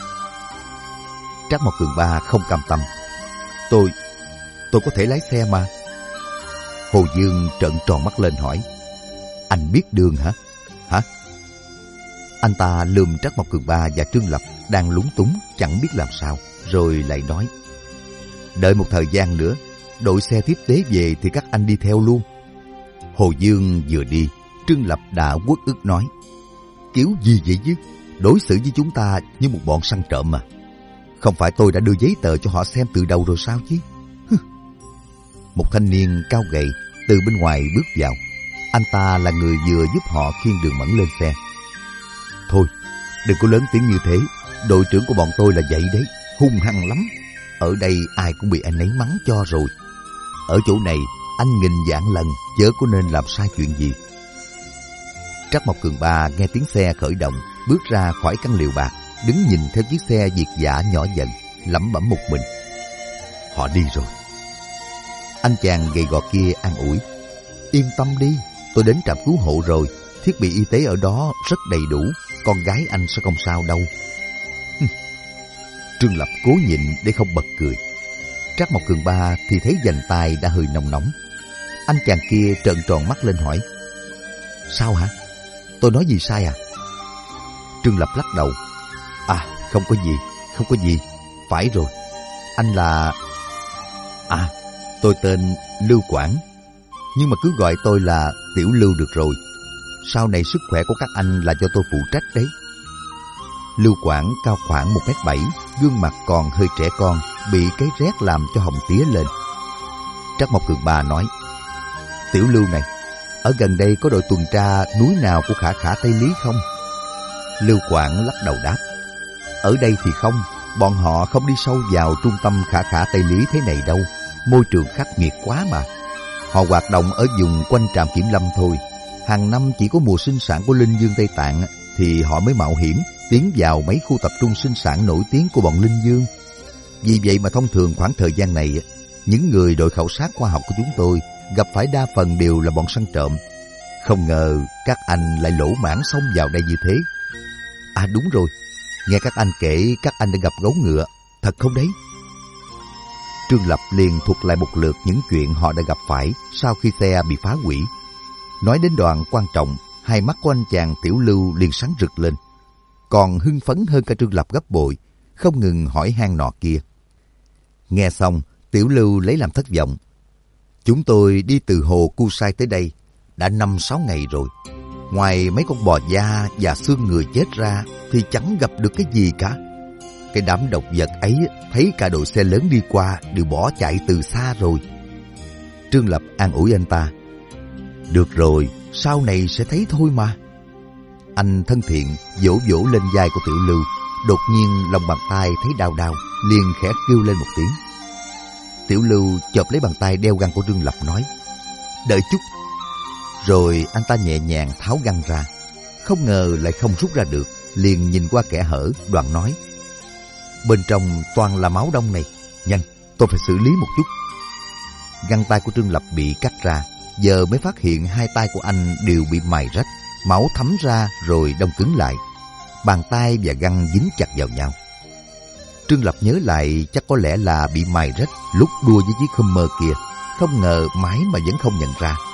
Trác Mộc Cường Ba không cam tâm. Tôi có thể lái xe mà. Hồ Dương trợn tròn mắt lên hỏi, anh biết đường hả? Hả? Anh ta lườm Trác Mộc Cường Ba và Trương Lập đang lúng túng chẳng biết làm sao, rồi lại nói, đợi một thời gian nữa, đội xe tiếp tế về thì các anh đi theo luôn. Hồ Dương vừa đi, Trương Lập đã uất ức nói, kiểu gì vậy chứ? đối xử với chúng ta như một bọn săn trộm mà. Không phải tôi đã đưa giấy tờ cho họ xem từ đầu rồi sao chứ? Một thanh niên cao gầy từ bên ngoài bước vào. Anh ta là người vừa giúp họ khiêng Đường Mẫn lên xe. Thôi, đừng có lớn tiếng như thế. Đội trưởng của bọn tôi là vậy đấy, hung hăng lắm. Ở đây ai cũng bị anh ấy mắng cho rồi. Ở chỗ này, anh nghìn vạn lần chớ có nên làm sai chuyện gì. Trắc Mộc Cường Ba nghe tiếng xe khởi động, bước ra khỏi căn liều bạc, đứng nhìn theo chiếc xe Việt dã nhỏ dần, lẩm bẩm một mình. Họ đi rồi. Anh chàng gầy gò kia an ủi. Yên tâm đi, tôi đến trạm cứu hộ rồi, thiết bị y tế ở đó rất đầy đủ, con gái anh sẽ không sao đâu. Trương Lập cố nhịn để không bật cười. Trắc Mộc Cường Ba thì thấy vành tai đã hơi nóng nóng. Anh chàng kia trợn tròn mắt lên hỏi. Sao hả? Tôi nói gì sai à? Trương Lập lắc đầu. À, không có gì. Phải rồi, anh là... À, tôi tên Lưu Quảng, nhưng mà cứ gọi tôi là Tiểu Lưu được rồi. Sau này sức khỏe của các anh là do tôi phụ trách đấy. Lưu Quảng cao khoảng 1m7, gương mặt còn hơi trẻ con, bị cái rét làm cho hồng tía lên. Trắc Mộc Cường Ba nói. Tiểu Lưu này, ở gần đây có đội tuần tra núi nào của Khả Khả Tây Lý không? Lưu Quảng lắc đầu đáp. Ở đây thì không, bọn họ không đi sâu vào trung tâm Khả Khả Tây Lý thế này đâu. Môi trường khắc nghiệt quá mà. Họ hoạt động ở vùng quanh trạm kiểm lâm thôi. Hàng năm chỉ có mùa sinh sản của Linh Dương Tây Tạng thì họ mới mạo hiểm tiến vào mấy khu tập trung sinh sản nổi tiếng của bọn Linh Dương. Vì vậy mà thông thường khoảng thời gian này, những người đội khảo sát khoa học của chúng tôi gặp phải đa phần đều là bọn săn trộm. Không ngờ các anh lại lỗ mãng xông vào đây như thế. À đúng rồi, nghe các anh kể các anh đã gặp gấu ngựa, thật không đấy? Trương Lập liền thuật lại một lượt những chuyện họ đã gặp phải sau khi xe bị phá hủy. Nói đến đoạn quan trọng, hai mắt của anh chàng Tiểu Lưu liền sáng rực lên, còn hưng phấn hơn cả Trương Lập gấp bội, không ngừng hỏi han nọ kia. Nghe xong, Tiểu Lưu lấy làm thất vọng. Chúng tôi đi từ hồ Kusai tới đây đã 5-6 ngày rồi. Ngoài mấy con bò da và xương người chết ra thì chẳng gặp được cái gì cả. Cái đám độc vật ấy thấy cả đội xe lớn đi qua đều bỏ chạy từ xa rồi. Trương Lập an ủi anh ta. Được rồi, sau này sẽ thấy thôi mà. Anh thân thiện vỗ vỗ lên vai của Tiểu Lưu. Đột nhiên lòng bàn tay thấy đau đau, liền khẽ kêu lên một tiếng. Tiểu Lưu chộp lấy bàn tay đeo găng của Trương Lập nói. Đợi chút. Rồi anh ta nhẹ nhàng tháo găng ra. Không ngờ lại không rút ra được, liền nhìn qua kẽ hở, đoạn nói. Bên trong toàn là máu đông này, nhanh, tôi phải xử lý một chút. Găng tay của Trương Lập bị cắt ra, giờ mới phát hiện hai tay của anh đều bị mài rách, máu thấm ra rồi đông cứng lại. Bàn tay và găng dính chặt vào nhau. Trương Lập nhớ lại chắc có lẽ là bị mài rách lúc đua với chiếc Hummer kia, không ngờ mãi mà vẫn không nhận ra.